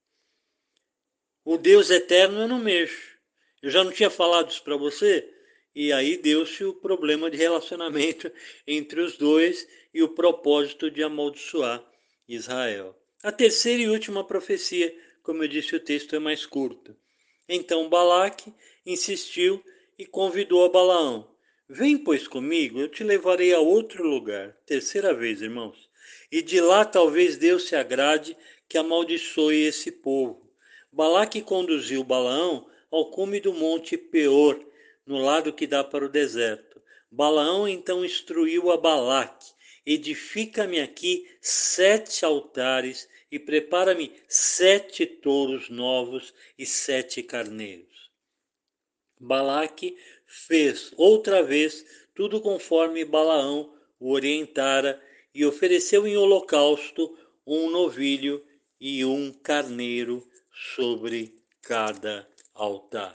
O Deus eterno eu não mexo. Eu já não tinha falado isso para você? E aí deu-se o problema de relacionamento entre os dois e o propósito de amaldiçoar Israel. A terceira e última profecia, como eu disse, o texto é mais curto. Então Balaque insistiu e convidou a Balaão. Vem, pois, comigo, eu te levarei a outro lugar. Terceira vez, irmãos. E de lá talvez Deus se agrade que amaldiçoe esse povo. Balaque conduziu Balaão ao cume do monte Peor, no lado que dá para o deserto. Balaão então instruiu a Balaque: edifica-me aqui sete altares e prepara-me sete touros novos e sete carneiros. Balaque fez outra vez tudo conforme Balaão o orientara e ofereceu em holocausto um novilho e um carneiro sobre cada altar.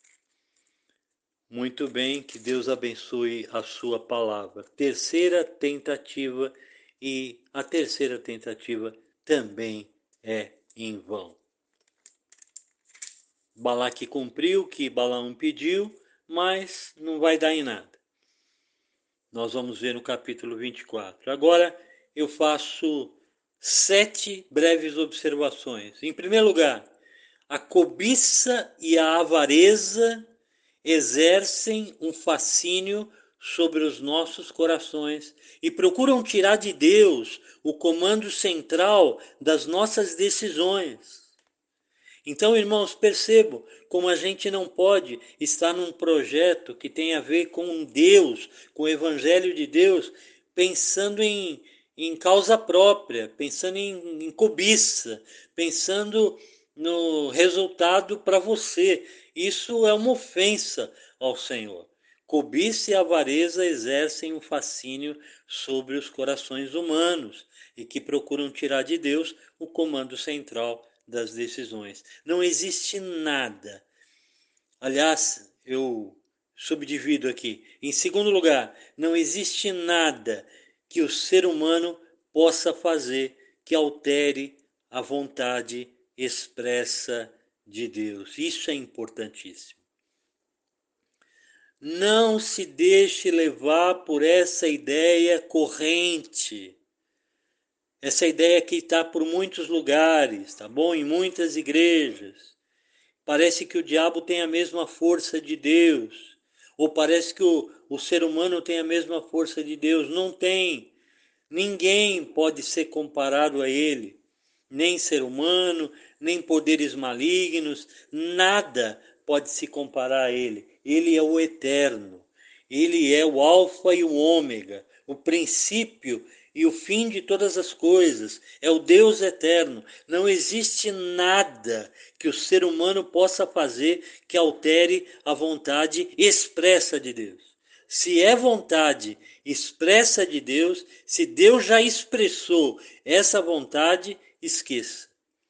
Muito bem, que Deus abençoe a sua palavra. Terceira tentativa, e a terceira tentativa também é em vão. Balaque cumpriu o que Balaão pediu, mas não vai dar em nada. Nós vamos ver no capítulo vinte e quatro. Agora eu faço sete breves observações. Em primeiro lugar, a cobiça e a avareza exercem um fascínio sobre os nossos corações e procuram tirar de Deus o comando central das nossas decisões. Então, irmãos, percebam como a gente não pode estar num projeto que tem a ver com Deus, com o Evangelho de Deus, pensando em, em causa própria, pensando em, em cobiça, pensando no resultado para você. Isso é uma ofensa ao Senhor. Cobiça e avareza exercem um fascínio sobre os corações humanos e que procuram tirar de Deus o comando central das decisões. Não existe nada. Aliás, eu subdivido aqui. Em segundo lugar, não existe nada que o ser humano possa fazer que altere a vontade expressa de Deus. Isso é importantíssimo. Não se deixe levar por essa ideia corrente. Essa ideia que está por muitos lugares, tá bom? Em muitas igrejas. Parece que o diabo tem a mesma força de Deus. Ou parece que o, o ser humano tem a mesma força de Deus. Não tem. Ninguém pode ser comparado a ele. Nem ser humano, nem poderes malignos, nada pode se comparar a ele. Ele é o eterno. Ele é o alfa e o ômega, o princípio e o fim de todas as coisas. É o Deus eterno. Não existe nada que o ser humano possa fazer que altere a vontade expressa de Deus. Se é vontade expressa de Deus, se Deus já expressou essa vontade, esqueça.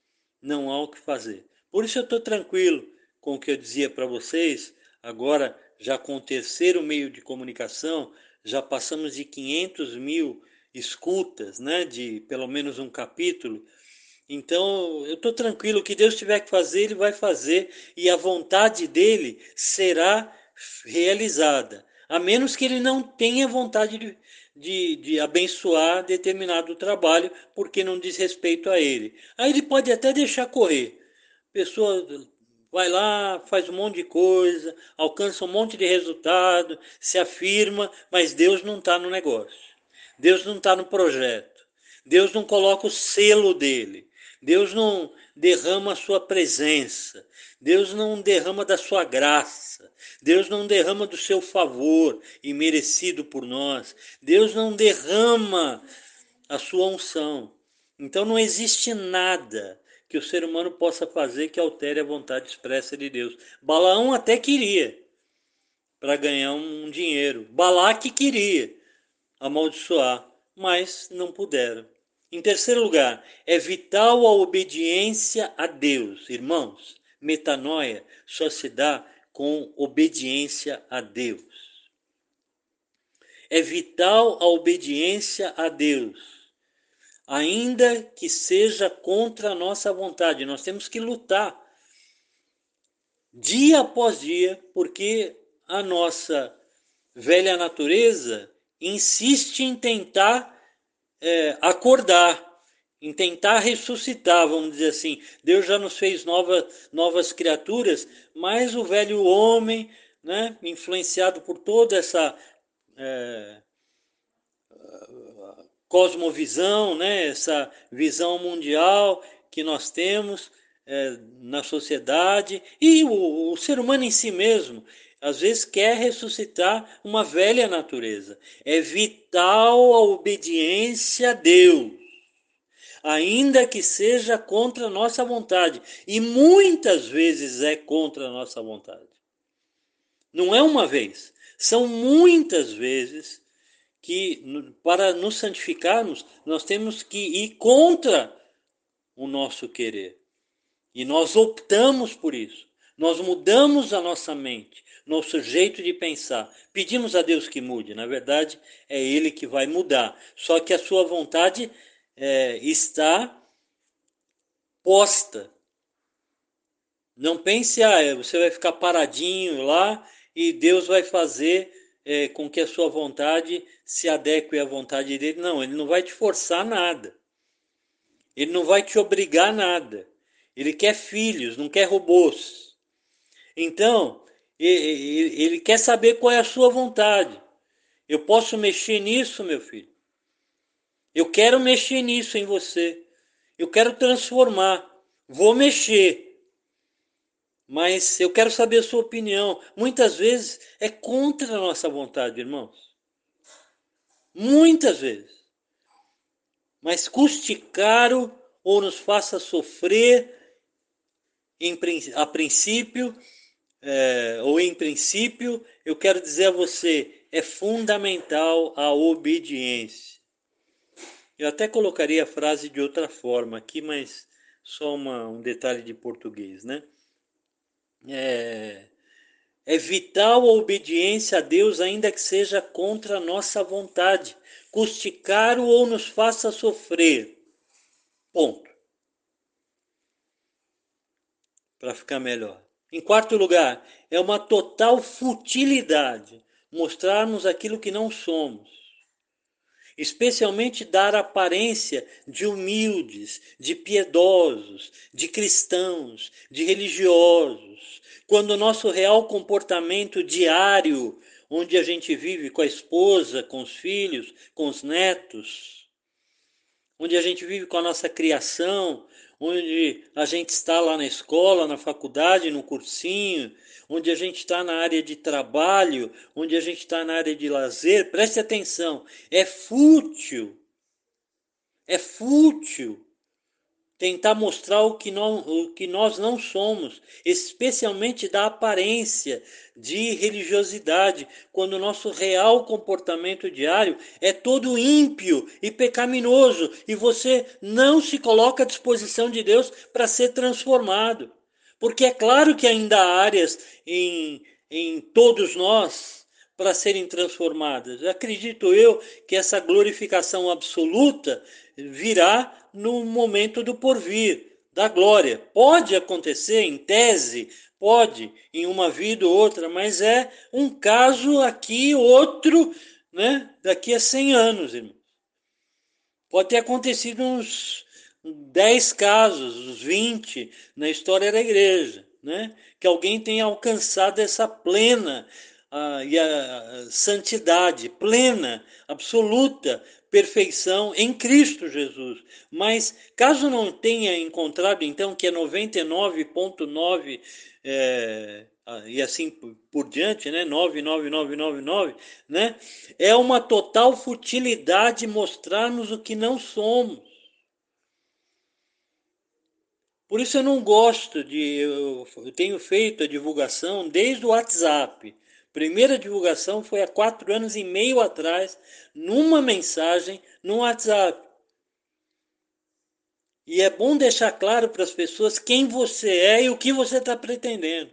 Não há o que fazer. Por isso eu estou tranquilo com o que eu dizia para vocês, agora já com o terceiro meio de comunicação, já passamos de quinhentos mil escutas, né, de pelo menos um capítulo. Então eu estou tranquilo, o que Deus tiver que fazer, Ele vai fazer, e a vontade dEle será realizada, a menos que Ele não tenha vontade de, de, de abençoar determinado trabalho, porque não diz respeito a Ele. Aí Ele pode até deixar correr. A pessoa vai lá, faz um monte de coisa, alcança um monte de resultado, se afirma, mas Deus não está no negócio. Deus não está no projeto. Deus não coloca o selo dele. Deus não derrama a sua presença. Deus não derrama da sua graça. Deus não derrama do seu favor imerecido por nós. Deus não derrama a sua unção. Então não existe nada que o ser humano possa fazer que altere a vontade expressa de Deus. Balaão até queria para ganhar um dinheiro. Balaque queria amaldiçoar, mas não puderam. Em terceiro lugar, é vital a obediência a Deus. Irmãos, metanoia só se dá com obediência a Deus. É vital a obediência a Deus, ainda que seja contra a nossa vontade. Nós temos que lutar dia após dia, porque a nossa velha natureza insiste em tentar é, acordar, em tentar ressuscitar, vamos dizer assim. Deus já nos fez nova, novas criaturas, mas o velho homem, né, influenciado por toda essa é, cosmovisão, né, essa visão mundial que nós temos é, na sociedade, e o, o ser humano em si mesmo, às vezes quer ressuscitar uma velha natureza. É vital a obediência a Deus, ainda que seja contra a nossa vontade. E muitas vezes é contra a nossa vontade. Não é uma vez, são muitas vezes que para nos santificarmos, nós temos que ir contra o nosso querer. E nós optamos por isso. Nós mudamos a nossa mente, nosso jeito de pensar. Pedimos a Deus que mude. Na verdade, é Ele que vai mudar. Só que a sua vontade é, está posta. Não pense, ah, você vai ficar paradinho lá e Deus vai fazer é, com que a sua vontade se adeque à vontade dele. Não, ele não vai te forçar nada. Ele não vai te obrigar a nada. Ele quer filhos, não quer robôs. Então, ele quer saber qual é a sua vontade. Eu posso mexer nisso, meu filho? Eu quero mexer nisso em você. Eu quero transformar. Vou mexer. Mas eu quero saber a sua opinião. Muitas vezes é contra a nossa vontade, irmãos. Muitas vezes. Mas custe caro ou nos faça sofrer em, a princípio, é, ou em princípio, eu quero dizer a você, é fundamental a obediência. Eu até colocaria a frase de outra forma aqui, mas só uma, um detalhe de português, né? É, é vital a obediência a Deus, ainda que seja contra a nossa vontade, custe caro ou nos faça sofrer. Ponto. Para ficar melhor. Em quarto lugar, é uma total futilidade mostrarmos aquilo que não somos. Especialmente dar aparência de humildes, de piedosos, de cristãos, de religiosos, quando o nosso real comportamento diário, onde a gente vive com a esposa, com os filhos, com os netos, onde a gente vive com a nossa criação, onde a gente está lá na escola, na faculdade, no cursinho, onde a gente está na área de trabalho, onde a gente está na área de lazer, preste atenção, é fútil, é fútil tentar mostrar o que, não, o que nós não somos, especialmente da aparência de religiosidade, quando o nosso real comportamento diário é todo ímpio e pecaminoso, e você não se coloca à disposição de Deus para ser transformado. Porque é claro que ainda há áreas em, em todos nós para serem transformadas. Acredito eu que essa glorificação absoluta virá no momento do porvir, da glória. Pode acontecer, em tese, pode, em uma vida ou outra, mas é um caso aqui, outro, né, daqui a cem anos, irmão. Pode ter acontecido uns dez casos, uns vinte na história da igreja, né? Que alguém tenha alcançado essa plena uh, e a santidade, plena, absoluta perfeição em Cristo Jesus. Mas caso não tenha encontrado, então, que é noventa e nove vírgula nove é, e assim por diante, né? nove nove nove nove nove, né? É uma total futilidade mostrarmos o que não somos. Por isso eu não gosto de... Eu, eu tenho feito a divulgação desde o WhatsApp. Primeira divulgação foi há quatro anos e meio atrás, numa mensagem no WhatsApp. E é bom deixar claro para as pessoas quem você é e o que você está pretendendo.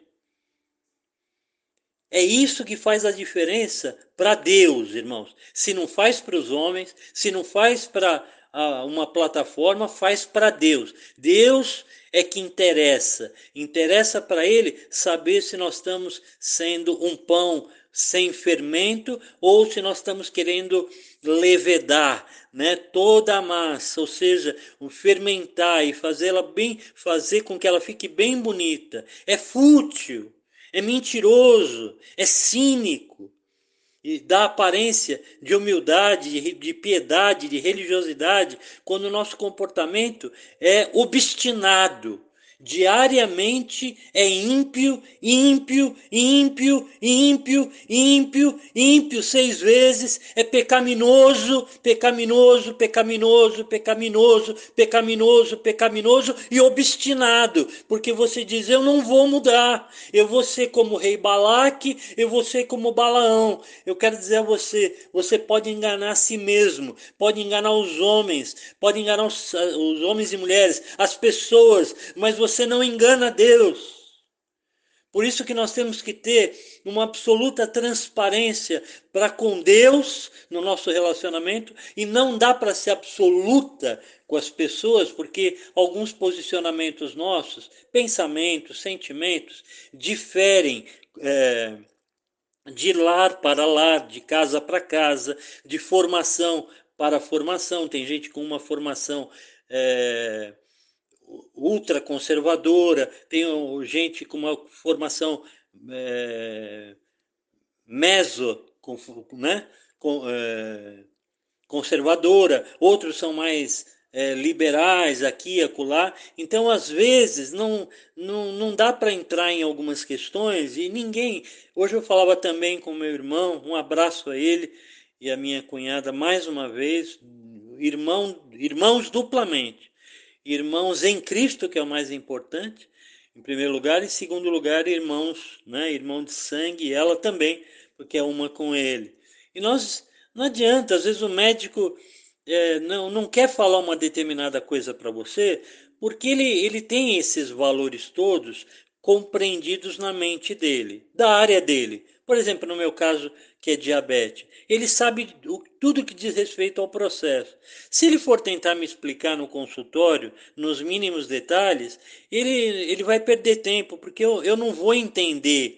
É isso que faz a diferença para Deus, irmãos. Se não faz para os homens, se não faz para uh, uma plataforma, faz para Deus. Deus é que interessa. Interessa para Ele saber se nós estamos sendo um pão sem fermento ou se nós estamos querendo levedar, né, toda a massa, ou seja, fermentar e fazê-la bem, fazer com que ela fique bem bonita. É fútil. É mentiroso, é cínico e dá aparência de humildade, de piedade, de religiosidade, quando o nosso comportamento é obstinado. Diariamente é ímpio, ímpio, ímpio, ímpio, ímpio, ímpio, seis vezes, é pecaminoso, pecaminoso, pecaminoso, pecaminoso, pecaminoso, pecaminoso e obstinado, porque você diz, eu não vou mudar, eu vou ser como o rei Balaque, eu vou ser como Balaão. Eu quero dizer a você, você pode enganar a si mesmo, pode enganar os homens, pode enganar os, os homens e mulheres, as pessoas, mas você Você não engana Deus. Por isso que nós temos que ter uma absoluta transparência para com Deus no nosso relacionamento e não dá para ser absoluta com as pessoas, porque alguns posicionamentos nossos, pensamentos, sentimentos, diferem é, de lar para lar, de casa para casa, de formação para formação. Tem gente com uma formação é, ultraconservadora, tem gente com uma formação é, meso, né, com, é, conservadora, outros são mais é, liberais aqui e acolá. Então, às vezes, não, não, não dá para entrar em algumas questões e ninguém. Hoje eu falava também com meu irmão, um abraço a ele e a minha cunhada mais uma vez, irmão, irmãos duplamente. Irmãos em Cristo, que é o mais importante, em primeiro lugar, e em segundo lugar, irmãos, né, irmão de sangue, e ela também, porque é uma com ele. E nós, não adianta, às vezes o médico é, não, não quer falar uma determinada coisa para você, porque ele, ele tem esses valores todos compreendidos na mente dele, da área dele. Por exemplo, no meu caso, que é diabetes, ele sabe o, tudo que diz respeito ao processo. Se ele for tentar me explicar no consultório, nos mínimos detalhes, ele, ele vai perder tempo, porque eu, eu não vou entender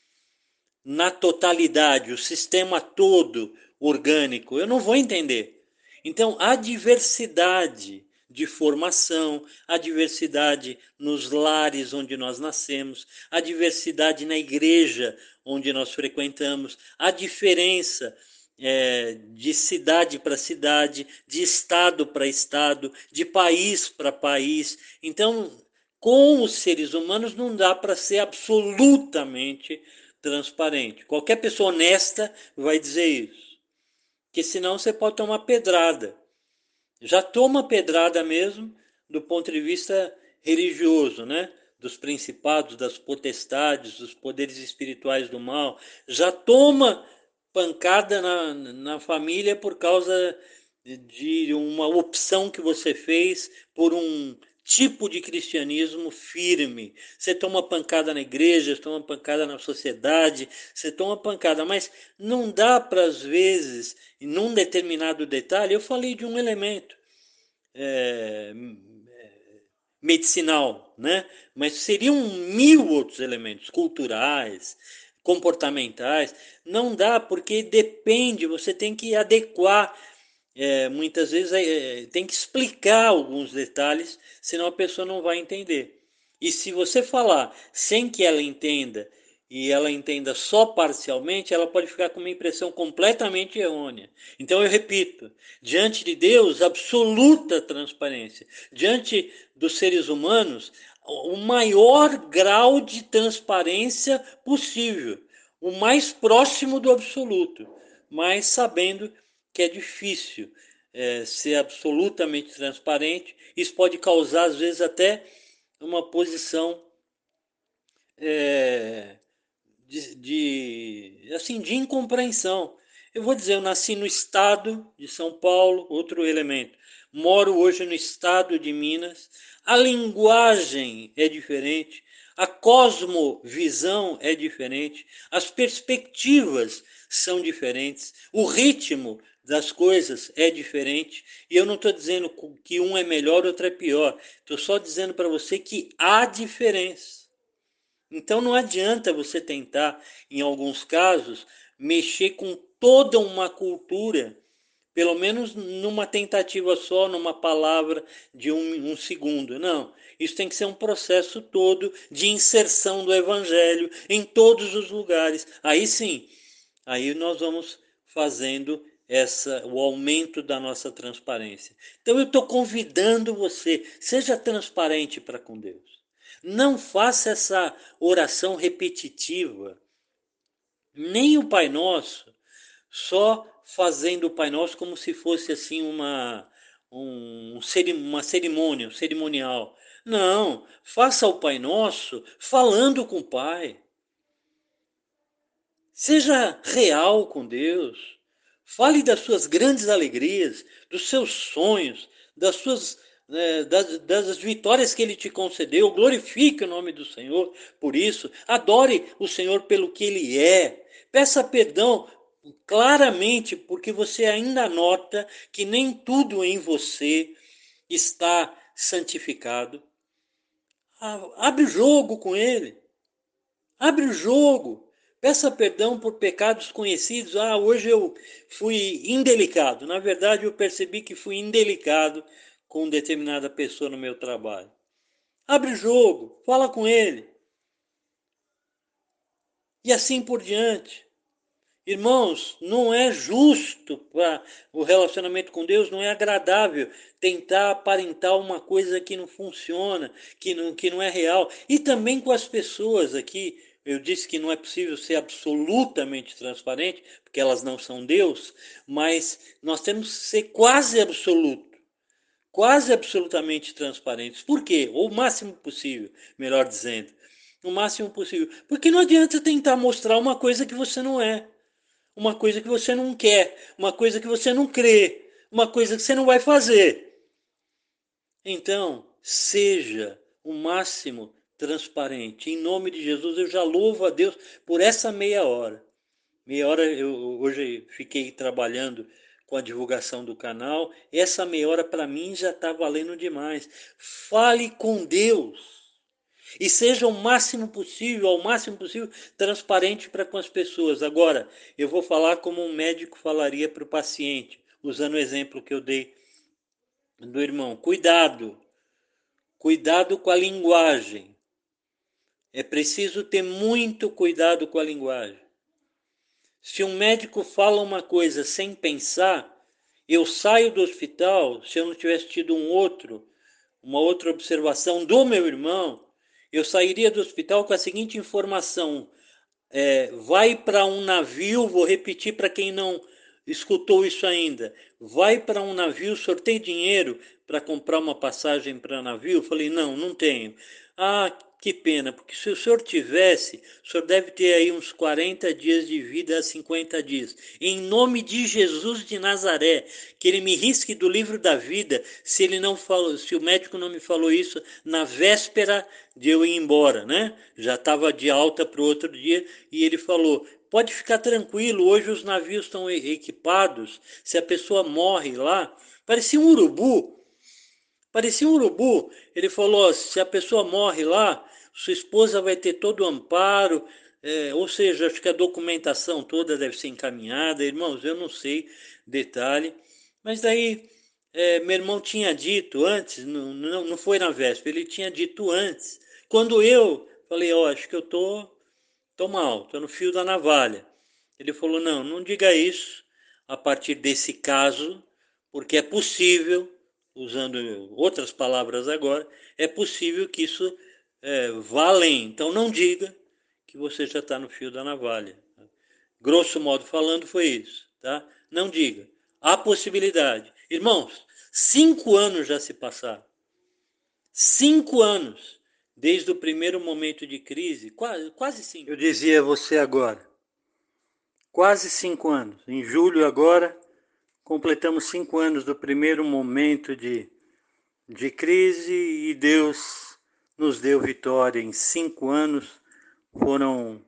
na totalidade, o sistema todo orgânico, eu não vou entender. Então, a diversidade de formação, a diversidade nos lares onde nós nascemos, a diversidade na igreja onde nós frequentamos, a diferença é, de cidade para cidade, de estado para estado, de país para país. Então, com os seres humanos não dá para ser absolutamente transparente. Qualquer pessoa honesta vai dizer isso. Porque senão você pode tomar pedrada. Já toma pedrada mesmo do ponto de vista religioso, né? Dos principados, das potestades, dos poderes espirituais do mal. Já toma pancada na, na família por causa de uma opção que você fez por um tipo de cristianismo firme. Você toma pancada na igreja, você toma pancada na sociedade, você toma pancada, mas não dá para, às vezes, num determinado detalhe, eu falei de um elemento é, medicinal, né? Mas seriam mil outros elementos culturais, comportamentais. Não dá, porque depende, você tem que adequar. É, muitas vezes é, tem que explicar alguns detalhes, senão a pessoa não vai entender. E se você falar sem que ela entenda e ela entenda só parcialmente, ela pode ficar com uma impressão completamente errônea. Então eu repito, diante de Deus, absoluta transparência. Diante dos seres humanos, o maior grau de transparência possível, o mais próximo do absoluto, mas sabendo que é difícil é, ser absolutamente transparente. Isso pode causar, às vezes, até uma posição é, de, de, assim, de incompreensão. Eu vou dizer, eu nasci no estado de São Paulo, outro elemento. Moro hoje no estado de Minas. A linguagem é diferente, a cosmovisão é diferente, as perspectivas são diferentes, o ritmo das coisas é diferente. E eu não estou dizendo que um é melhor, outro é pior. Estou só dizendo para você que há diferença. Então não adianta você tentar, em alguns casos, mexer com toda uma cultura, pelo menos numa tentativa só, numa palavra de um, um segundo. Não. Isso tem que ser um processo todo de inserção do evangelho em todos os lugares. Aí sim, aí nós vamos fazendo essa, o aumento da nossa transparência. Então eu estou convidando você, seja transparente para com Deus. Não faça essa oração repetitiva, nem o Pai Nosso, só fazendo o Pai Nosso como se fosse assim uma, um, uma cerimônia, um cerimonial. Não, faça o Pai Nosso falando com o Pai. Seja real com Deus. Fale das suas grandes alegrias, dos seus sonhos, das suas é, das, das vitórias que Ele te concedeu. Glorifique o nome do Senhor por isso. Adore o Senhor pelo que Ele é. Peça perdão claramente, porque você ainda nota que nem tudo em você está santificado. Abre o jogo com Ele. Abre o jogo. Peça perdão por pecados conhecidos. Ah, hoje eu fui indelicado. Na verdade, eu percebi que fui indelicado com determinada pessoa no meu trabalho. Abre o jogo, fala com ele. E assim por diante. Irmãos, não é justo para o relacionamento com Deus, não é agradável tentar aparentar uma coisa que não funciona, que não, que não é real. E também com as pessoas aqui, eu disse que não é possível ser absolutamente transparente, porque elas não são Deus, mas nós temos que ser quase absoluto, quase absolutamente transparentes. Por quê? Ou o máximo possível, melhor dizendo. O máximo possível. Porque não adianta tentar mostrar uma coisa que você não é, uma coisa que você não quer, uma coisa que você não crê, uma coisa que você não vai fazer. Então, seja o máximo transparente. Em nome de Jesus, eu já louvo a Deus por essa meia hora. Meia hora, eu hoje fiquei trabalhando com a divulgação do canal. Essa meia hora, para mim, já está valendo demais. Fale com Deus. E seja o máximo possível, ao máximo possível, transparente para com as pessoas. Agora, eu vou falar como um médico falaria para o paciente, usando o exemplo que eu dei do irmão. Cuidado, cuidado com a linguagem. É preciso ter muito cuidado com a linguagem. Se um médico fala uma coisa sem pensar, eu saio do hospital, se eu não tivesse tido um outro, uma outra observação do meu irmão, eu sairia do hospital com a seguinte informação: é, vai para um navio, vou repetir para quem não escutou isso ainda, vai para um navio, o senhor tem dinheiro para comprar uma passagem para navio? Eu falei, não, não tenho. Ah, que pena, porque se o senhor tivesse, o senhor deve ter aí uns quarenta dias de vida a cinquenta dias. Em nome de Jesus de Nazaré, que ele me risque do livro da vida, se ele não falou, se o médico não me falou isso na véspera de eu ir embora, né? Já estava de alta para o outro dia e ele falou: pode ficar tranquilo, hoje os navios estão equipados, se a pessoa morre lá, parecia um urubu, parecia um urubu. Ele falou: se a pessoa morre lá, sua esposa vai ter todo o amparo, é, ou seja, acho que a documentação toda deve ser encaminhada. Irmãos, eu não sei detalhe, mas daí é, meu irmão tinha dito antes, não, não, não foi na véspera, ele tinha dito antes, quando eu falei, ó, oh, acho que eu tô, tô mal, tô no fio da navalha. Ele falou, não, não diga isso a partir desse caso, porque é possível, usando outras palavras agora, é possível que isso é, vá além. Então não diga que você já está no fio da navalha. Grosso modo falando, foi isso, tá? Não diga. Há possibilidade. Irmãos, cinco anos já se passaram. Cinco anos. Desde o primeiro momento de crise, quase, quase cinco. Eu dizia a você agora, quase cinco anos. Em julho agora, completamos cinco anos do primeiro momento de, de crise e Deus nos deu vitória. Em cinco anos foram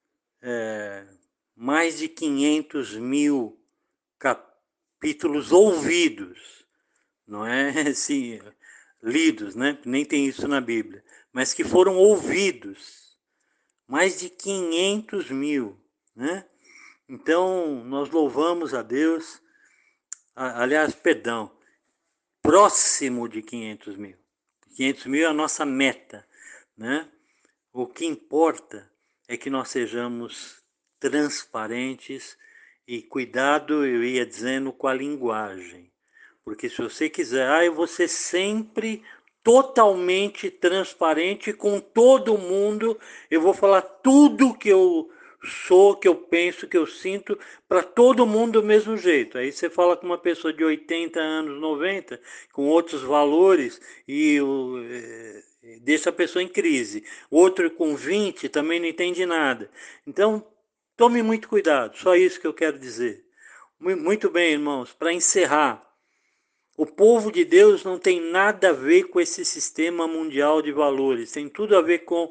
é, mais de quinhentos mil capítulos ouvidos, não é assim, lidos, né? Nem tem isso na Bíblia, mas que foram ouvidos, mais de quinhentos mil, né? Então, nós louvamos a Deus, aliás, perdão, próximo de quinhentos mil. quinhentos mil é a nossa meta, né? O que importa é que nós sejamos transparentes e cuidado, eu ia dizendo, com a linguagem. Porque se você quiser, ah, eu vou ser sempre totalmente transparente com todo mundo, eu vou falar tudo que eu sou, que eu penso, que eu sinto, para todo mundo do mesmo jeito. Aí você fala com uma pessoa de oitenta anos, noventa, com outros valores, e o, é, deixa a pessoa em crise. Outro com vinte também não entende nada. Então, tome muito cuidado, só isso que eu quero dizer. Muito bem, irmãos, para encerrar, o povo de Deus não tem nada a ver com esse sistema mundial de valores, tem tudo a ver com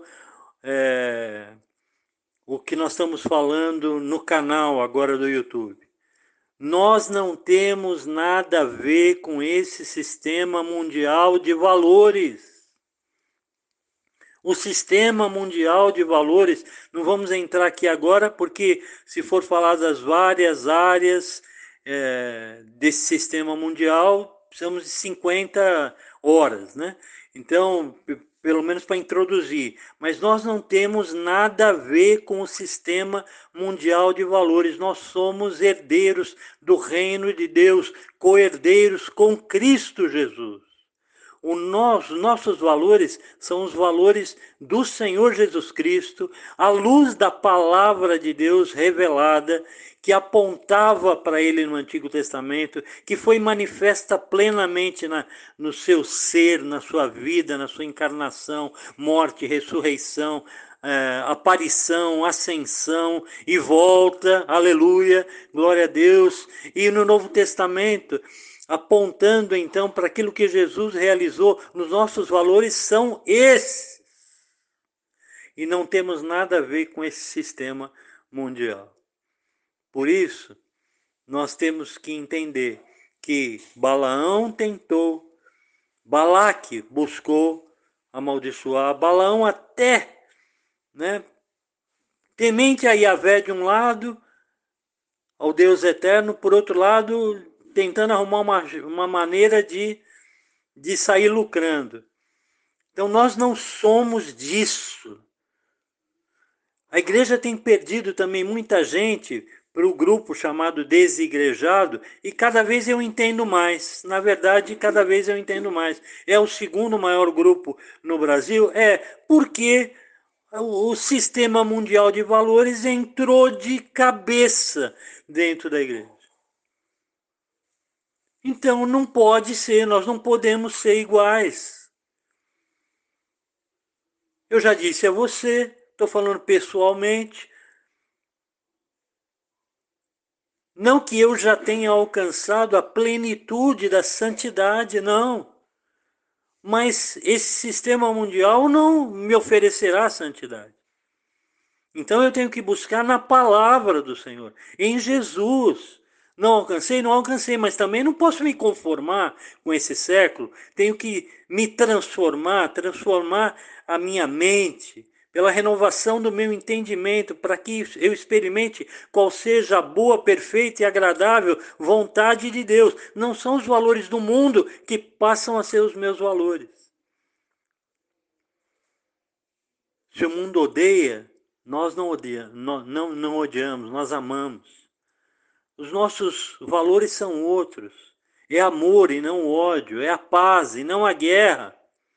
é, o que nós estamos falando no canal agora do YouTube. Nós não temos nada a ver com esse sistema mundial de valores. O sistema mundial de valores, não vamos entrar aqui agora, porque se for falar das várias áreas é, desse sistema mundial, precisamos de cinquenta horas, né? Então, pelo menos para introduzir. Mas nós não temos nada a ver com o sistema mundial de valores. Nós somos herdeiros do reino de Deus, co-herdeiros com Cristo Jesus. Os nossos valores são os valores do Senhor Jesus Cristo, à luz da palavra de Deus revelada, que apontava para ele no Antigo Testamento, que foi manifesta plenamente na, no seu ser, na sua vida, na sua encarnação, morte, ressurreição, é, aparição, ascensão e volta, aleluia, glória a Deus. E no Novo Testamento, apontando então para aquilo que Jesus realizou, nos nossos valores são esses. E não temos nada a ver com esse sistema mundial. Por isso, nós temos que entender que Balaão tentou, Balaque buscou amaldiçoar, Balaão até, né, temente a Yahvé de um lado, ao Deus eterno, por outro lado, tentando arrumar uma, uma maneira de, de sair lucrando. Então nós não somos disso. A igreja tem perdido também muita gente para o grupo chamado desigrejado, e cada vez eu entendo mais. Na verdade, cada vez eu entendo mais. É o segundo maior grupo no Brasil, é porque o sistema mundial de valores entrou de cabeça dentro da igreja. Então não pode ser, nós não podemos ser iguais. Eu já disse a você, estou falando pessoalmente, não que eu já tenha alcançado a plenitude da santidade, não. Mas esse sistema mundial não me oferecerá santidade. Então eu tenho que buscar na palavra do Senhor, em Jesus. Não alcancei, não alcancei, mas também não posso me conformar com esse século. Tenho que me transformar, transformar a minha mente pela renovação do meu entendimento, para que eu experimente qual seja a boa, perfeita e agradável vontade de Deus. Não são os valores do mundo que passam a ser os meus valores. Se o mundo odeia, nós não odiamos, não, não, não odiamos, nós amamos. Os nossos valores são outros. É amor e não ódio. É a paz e não a guerra.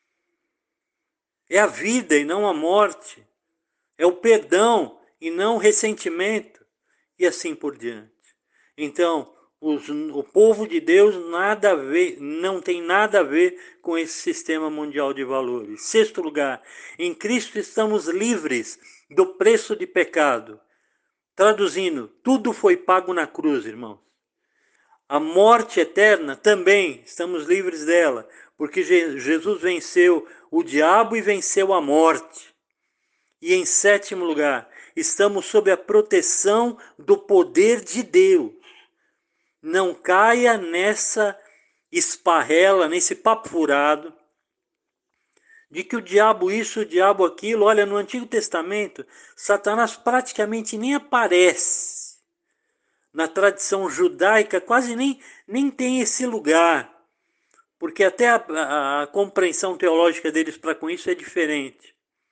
É a vida e não a morte. É o perdão e não o ressentimento. E assim por diante. Então, os, o povo de Deus nada a ver, não tem nada a ver com esse sistema mundial de valores. Sexto lugar, em Cristo estamos livres do preço de pecado. Traduzindo, tudo foi pago na cruz, irmãos. A morte eterna também, estamos livres dela, porque Jesus venceu o diabo e venceu a morte. E em sétimo lugar, estamos sob a proteção do poder de Deus. Não caia nessa esparrela, nesse papo furado, de que o diabo isso, o diabo aquilo. Olha, no Antigo Testamento, Satanás praticamente nem aparece. Na tradição judaica quase nem, nem tem esse lugar, porque até a, a, a compreensão teológica deles para com isso é diferente.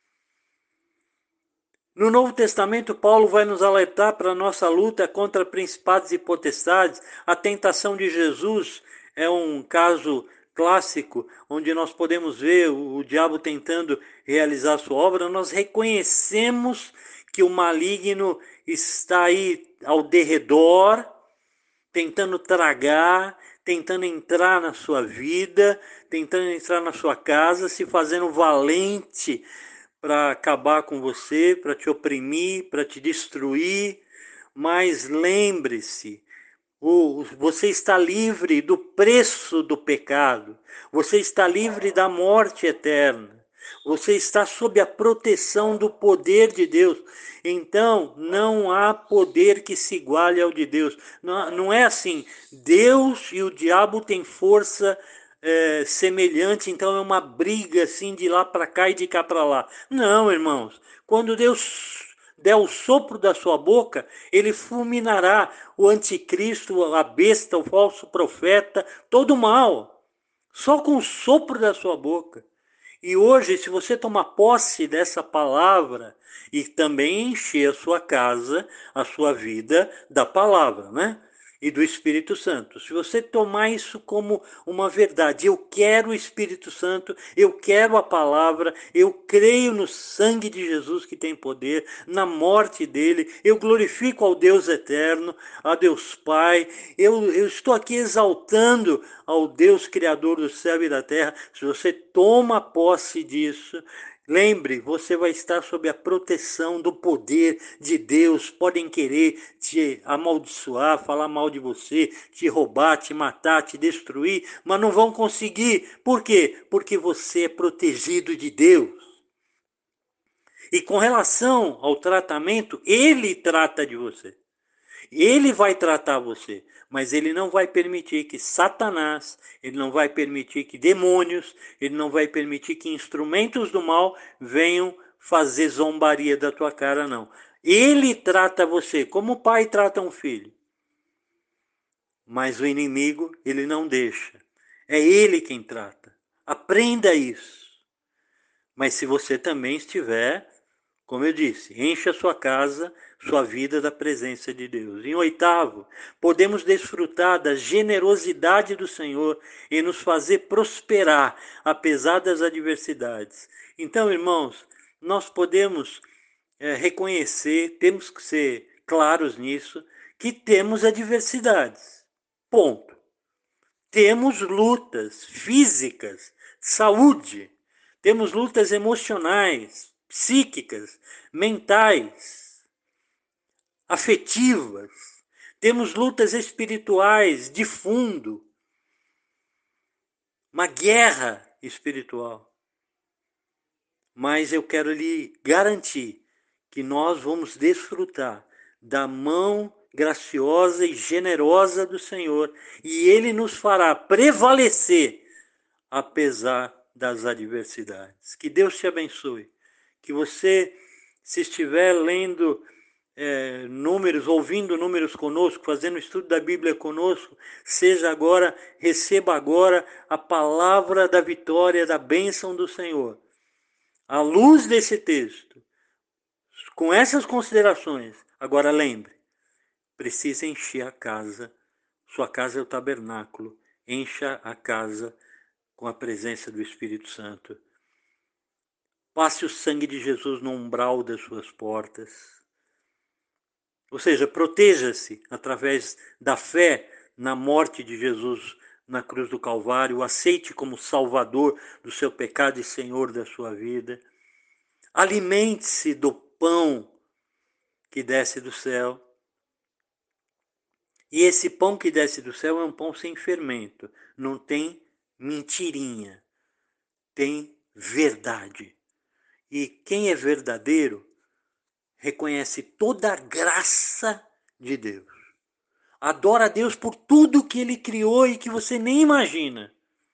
No Novo Testamento, Paulo vai nos alertar para a nossa luta contra principados e potestades. A tentação de Jesus é um caso clássico, onde nós podemos ver o, o diabo tentando realizar a sua obra. Nós reconhecemos que o maligno está aí ao derredor, tentando tragar, tentando entrar na sua vida, tentando entrar na sua casa, se fazendo valente para acabar com você, para te oprimir, para te destruir. Mas lembre-se, você está livre do preço do pecado. Você está livre da morte eterna. Você está sob a proteção do poder de Deus. Então, não há poder que se iguale ao de Deus. Não, não é assim. Deus e o diabo têm força é, semelhante, então é uma briga assim de lá para cá e de cá para lá. Não, irmãos. Quando Deus der o sopro da sua boca, ele fulminará o anticristo, a besta, o falso profeta, todo o mal. Só com o sopro da sua boca. E hoje, se você tomar posse dessa palavra e também encher a sua casa, a sua vida da palavra, né? E do Espírito Santo. Se você tomar isso como uma verdade, eu quero o Espírito Santo, eu quero a palavra, eu creio no sangue de Jesus que tem poder, na morte dele, eu glorifico ao Deus eterno, a Deus Pai, eu, eu estou aqui exaltando ao Deus Criador do céu e da terra. Se você toma posse disso, lembre, você vai estar sob a proteção do poder de Deus. Podem querer te amaldiçoar, falar mal de você, te roubar, te matar, te destruir, mas não vão conseguir. Por quê? Porque você é protegido de Deus. E com relação ao tratamento, Ele trata de você. Ele vai tratar você, mas ele não vai permitir que Satanás, ele não vai permitir que demônios, ele não vai permitir que instrumentos do mal venham fazer zombaria da tua cara, não. Ele trata você como o pai trata um filho. Mas o inimigo, ele não deixa. É ele quem trata. Aprenda isso. Mas se você também estiver, como eu disse, encha a sua casa, sua vida da presença de Deus. Em oitavo, podemos desfrutar da generosidade do Senhor e nos fazer prosperar, apesar das adversidades. Então, irmãos, nós podemos é, reconhecer, temos que ser claros nisso, que temos adversidades. Ponto. Temos lutas físicas, saúde, temos lutas emocionais, psíquicas, mentais, afetivas, temos lutas espirituais de fundo, uma guerra espiritual. Mas eu quero lhe garantir que nós vamos desfrutar da mão graciosa e generosa do Senhor, e Ele nos fará prevalecer apesar das adversidades. Que Deus te abençoe. Que você, se estiver lendo é, números, ouvindo números conosco, fazendo estudo da Bíblia conosco, seja agora, receba agora a palavra da vitória, da bênção do Senhor. À luz desse texto, com essas considerações, agora lembre, precisa encher a casa. Sua casa é o tabernáculo. Encha a casa com a presença do Espírito Santo. Passe o sangue de Jesus no umbral das suas portas. Ou seja, proteja-se através da fé na morte de Jesus na cruz do Calvário. Aceite como Salvador do seu pecado e Senhor da sua vida. Alimente-se do pão que desce do céu. E esse pão que desce do céu é um pão sem fermento. Não tem mentirinha. Tem verdade. E quem é verdadeiro reconhece toda a graça de Deus. Adora a Deus por tudo que Ele criou e que você nem imagina.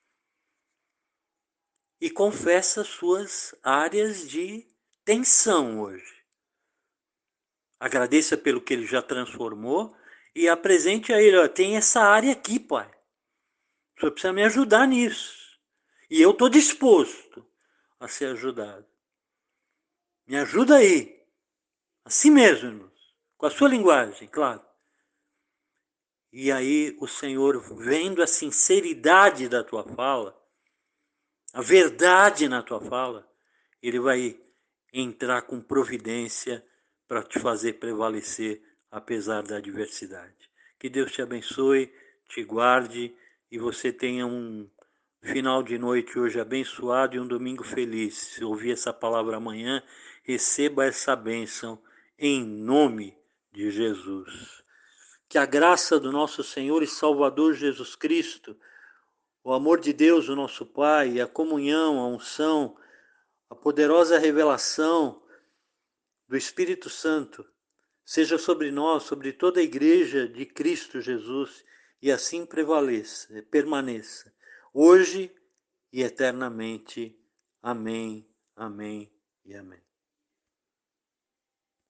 E confessa suas áreas de tensão hoje. Agradeça pelo que Ele já transformou e apresente a Ele, ó, tem essa área aqui, Pai. O Senhor precisa me ajudar nisso. E eu estou disposto a ser ajudado. Me ajuda aí. Assim mesmo, irmãos. Com a sua linguagem, claro. E aí o Senhor, vendo a sinceridade da tua fala, a verdade na tua fala, Ele vai entrar com providência para te fazer prevalecer apesar da adversidade. Que Deus te abençoe, te guarde e você tenha um final de noite hoje abençoado e um domingo feliz. Se ouvir essa palavra amanhã, receba essa bênção em nome de Jesus. Que a graça do nosso Senhor e Salvador Jesus Cristo, o amor de Deus, o nosso Pai, a comunhão, a unção, a poderosa revelação do Espírito Santo, seja sobre nós, sobre toda a igreja de Cristo Jesus, e assim prevaleça, permaneça, hoje e eternamente. Amém, amém e amém.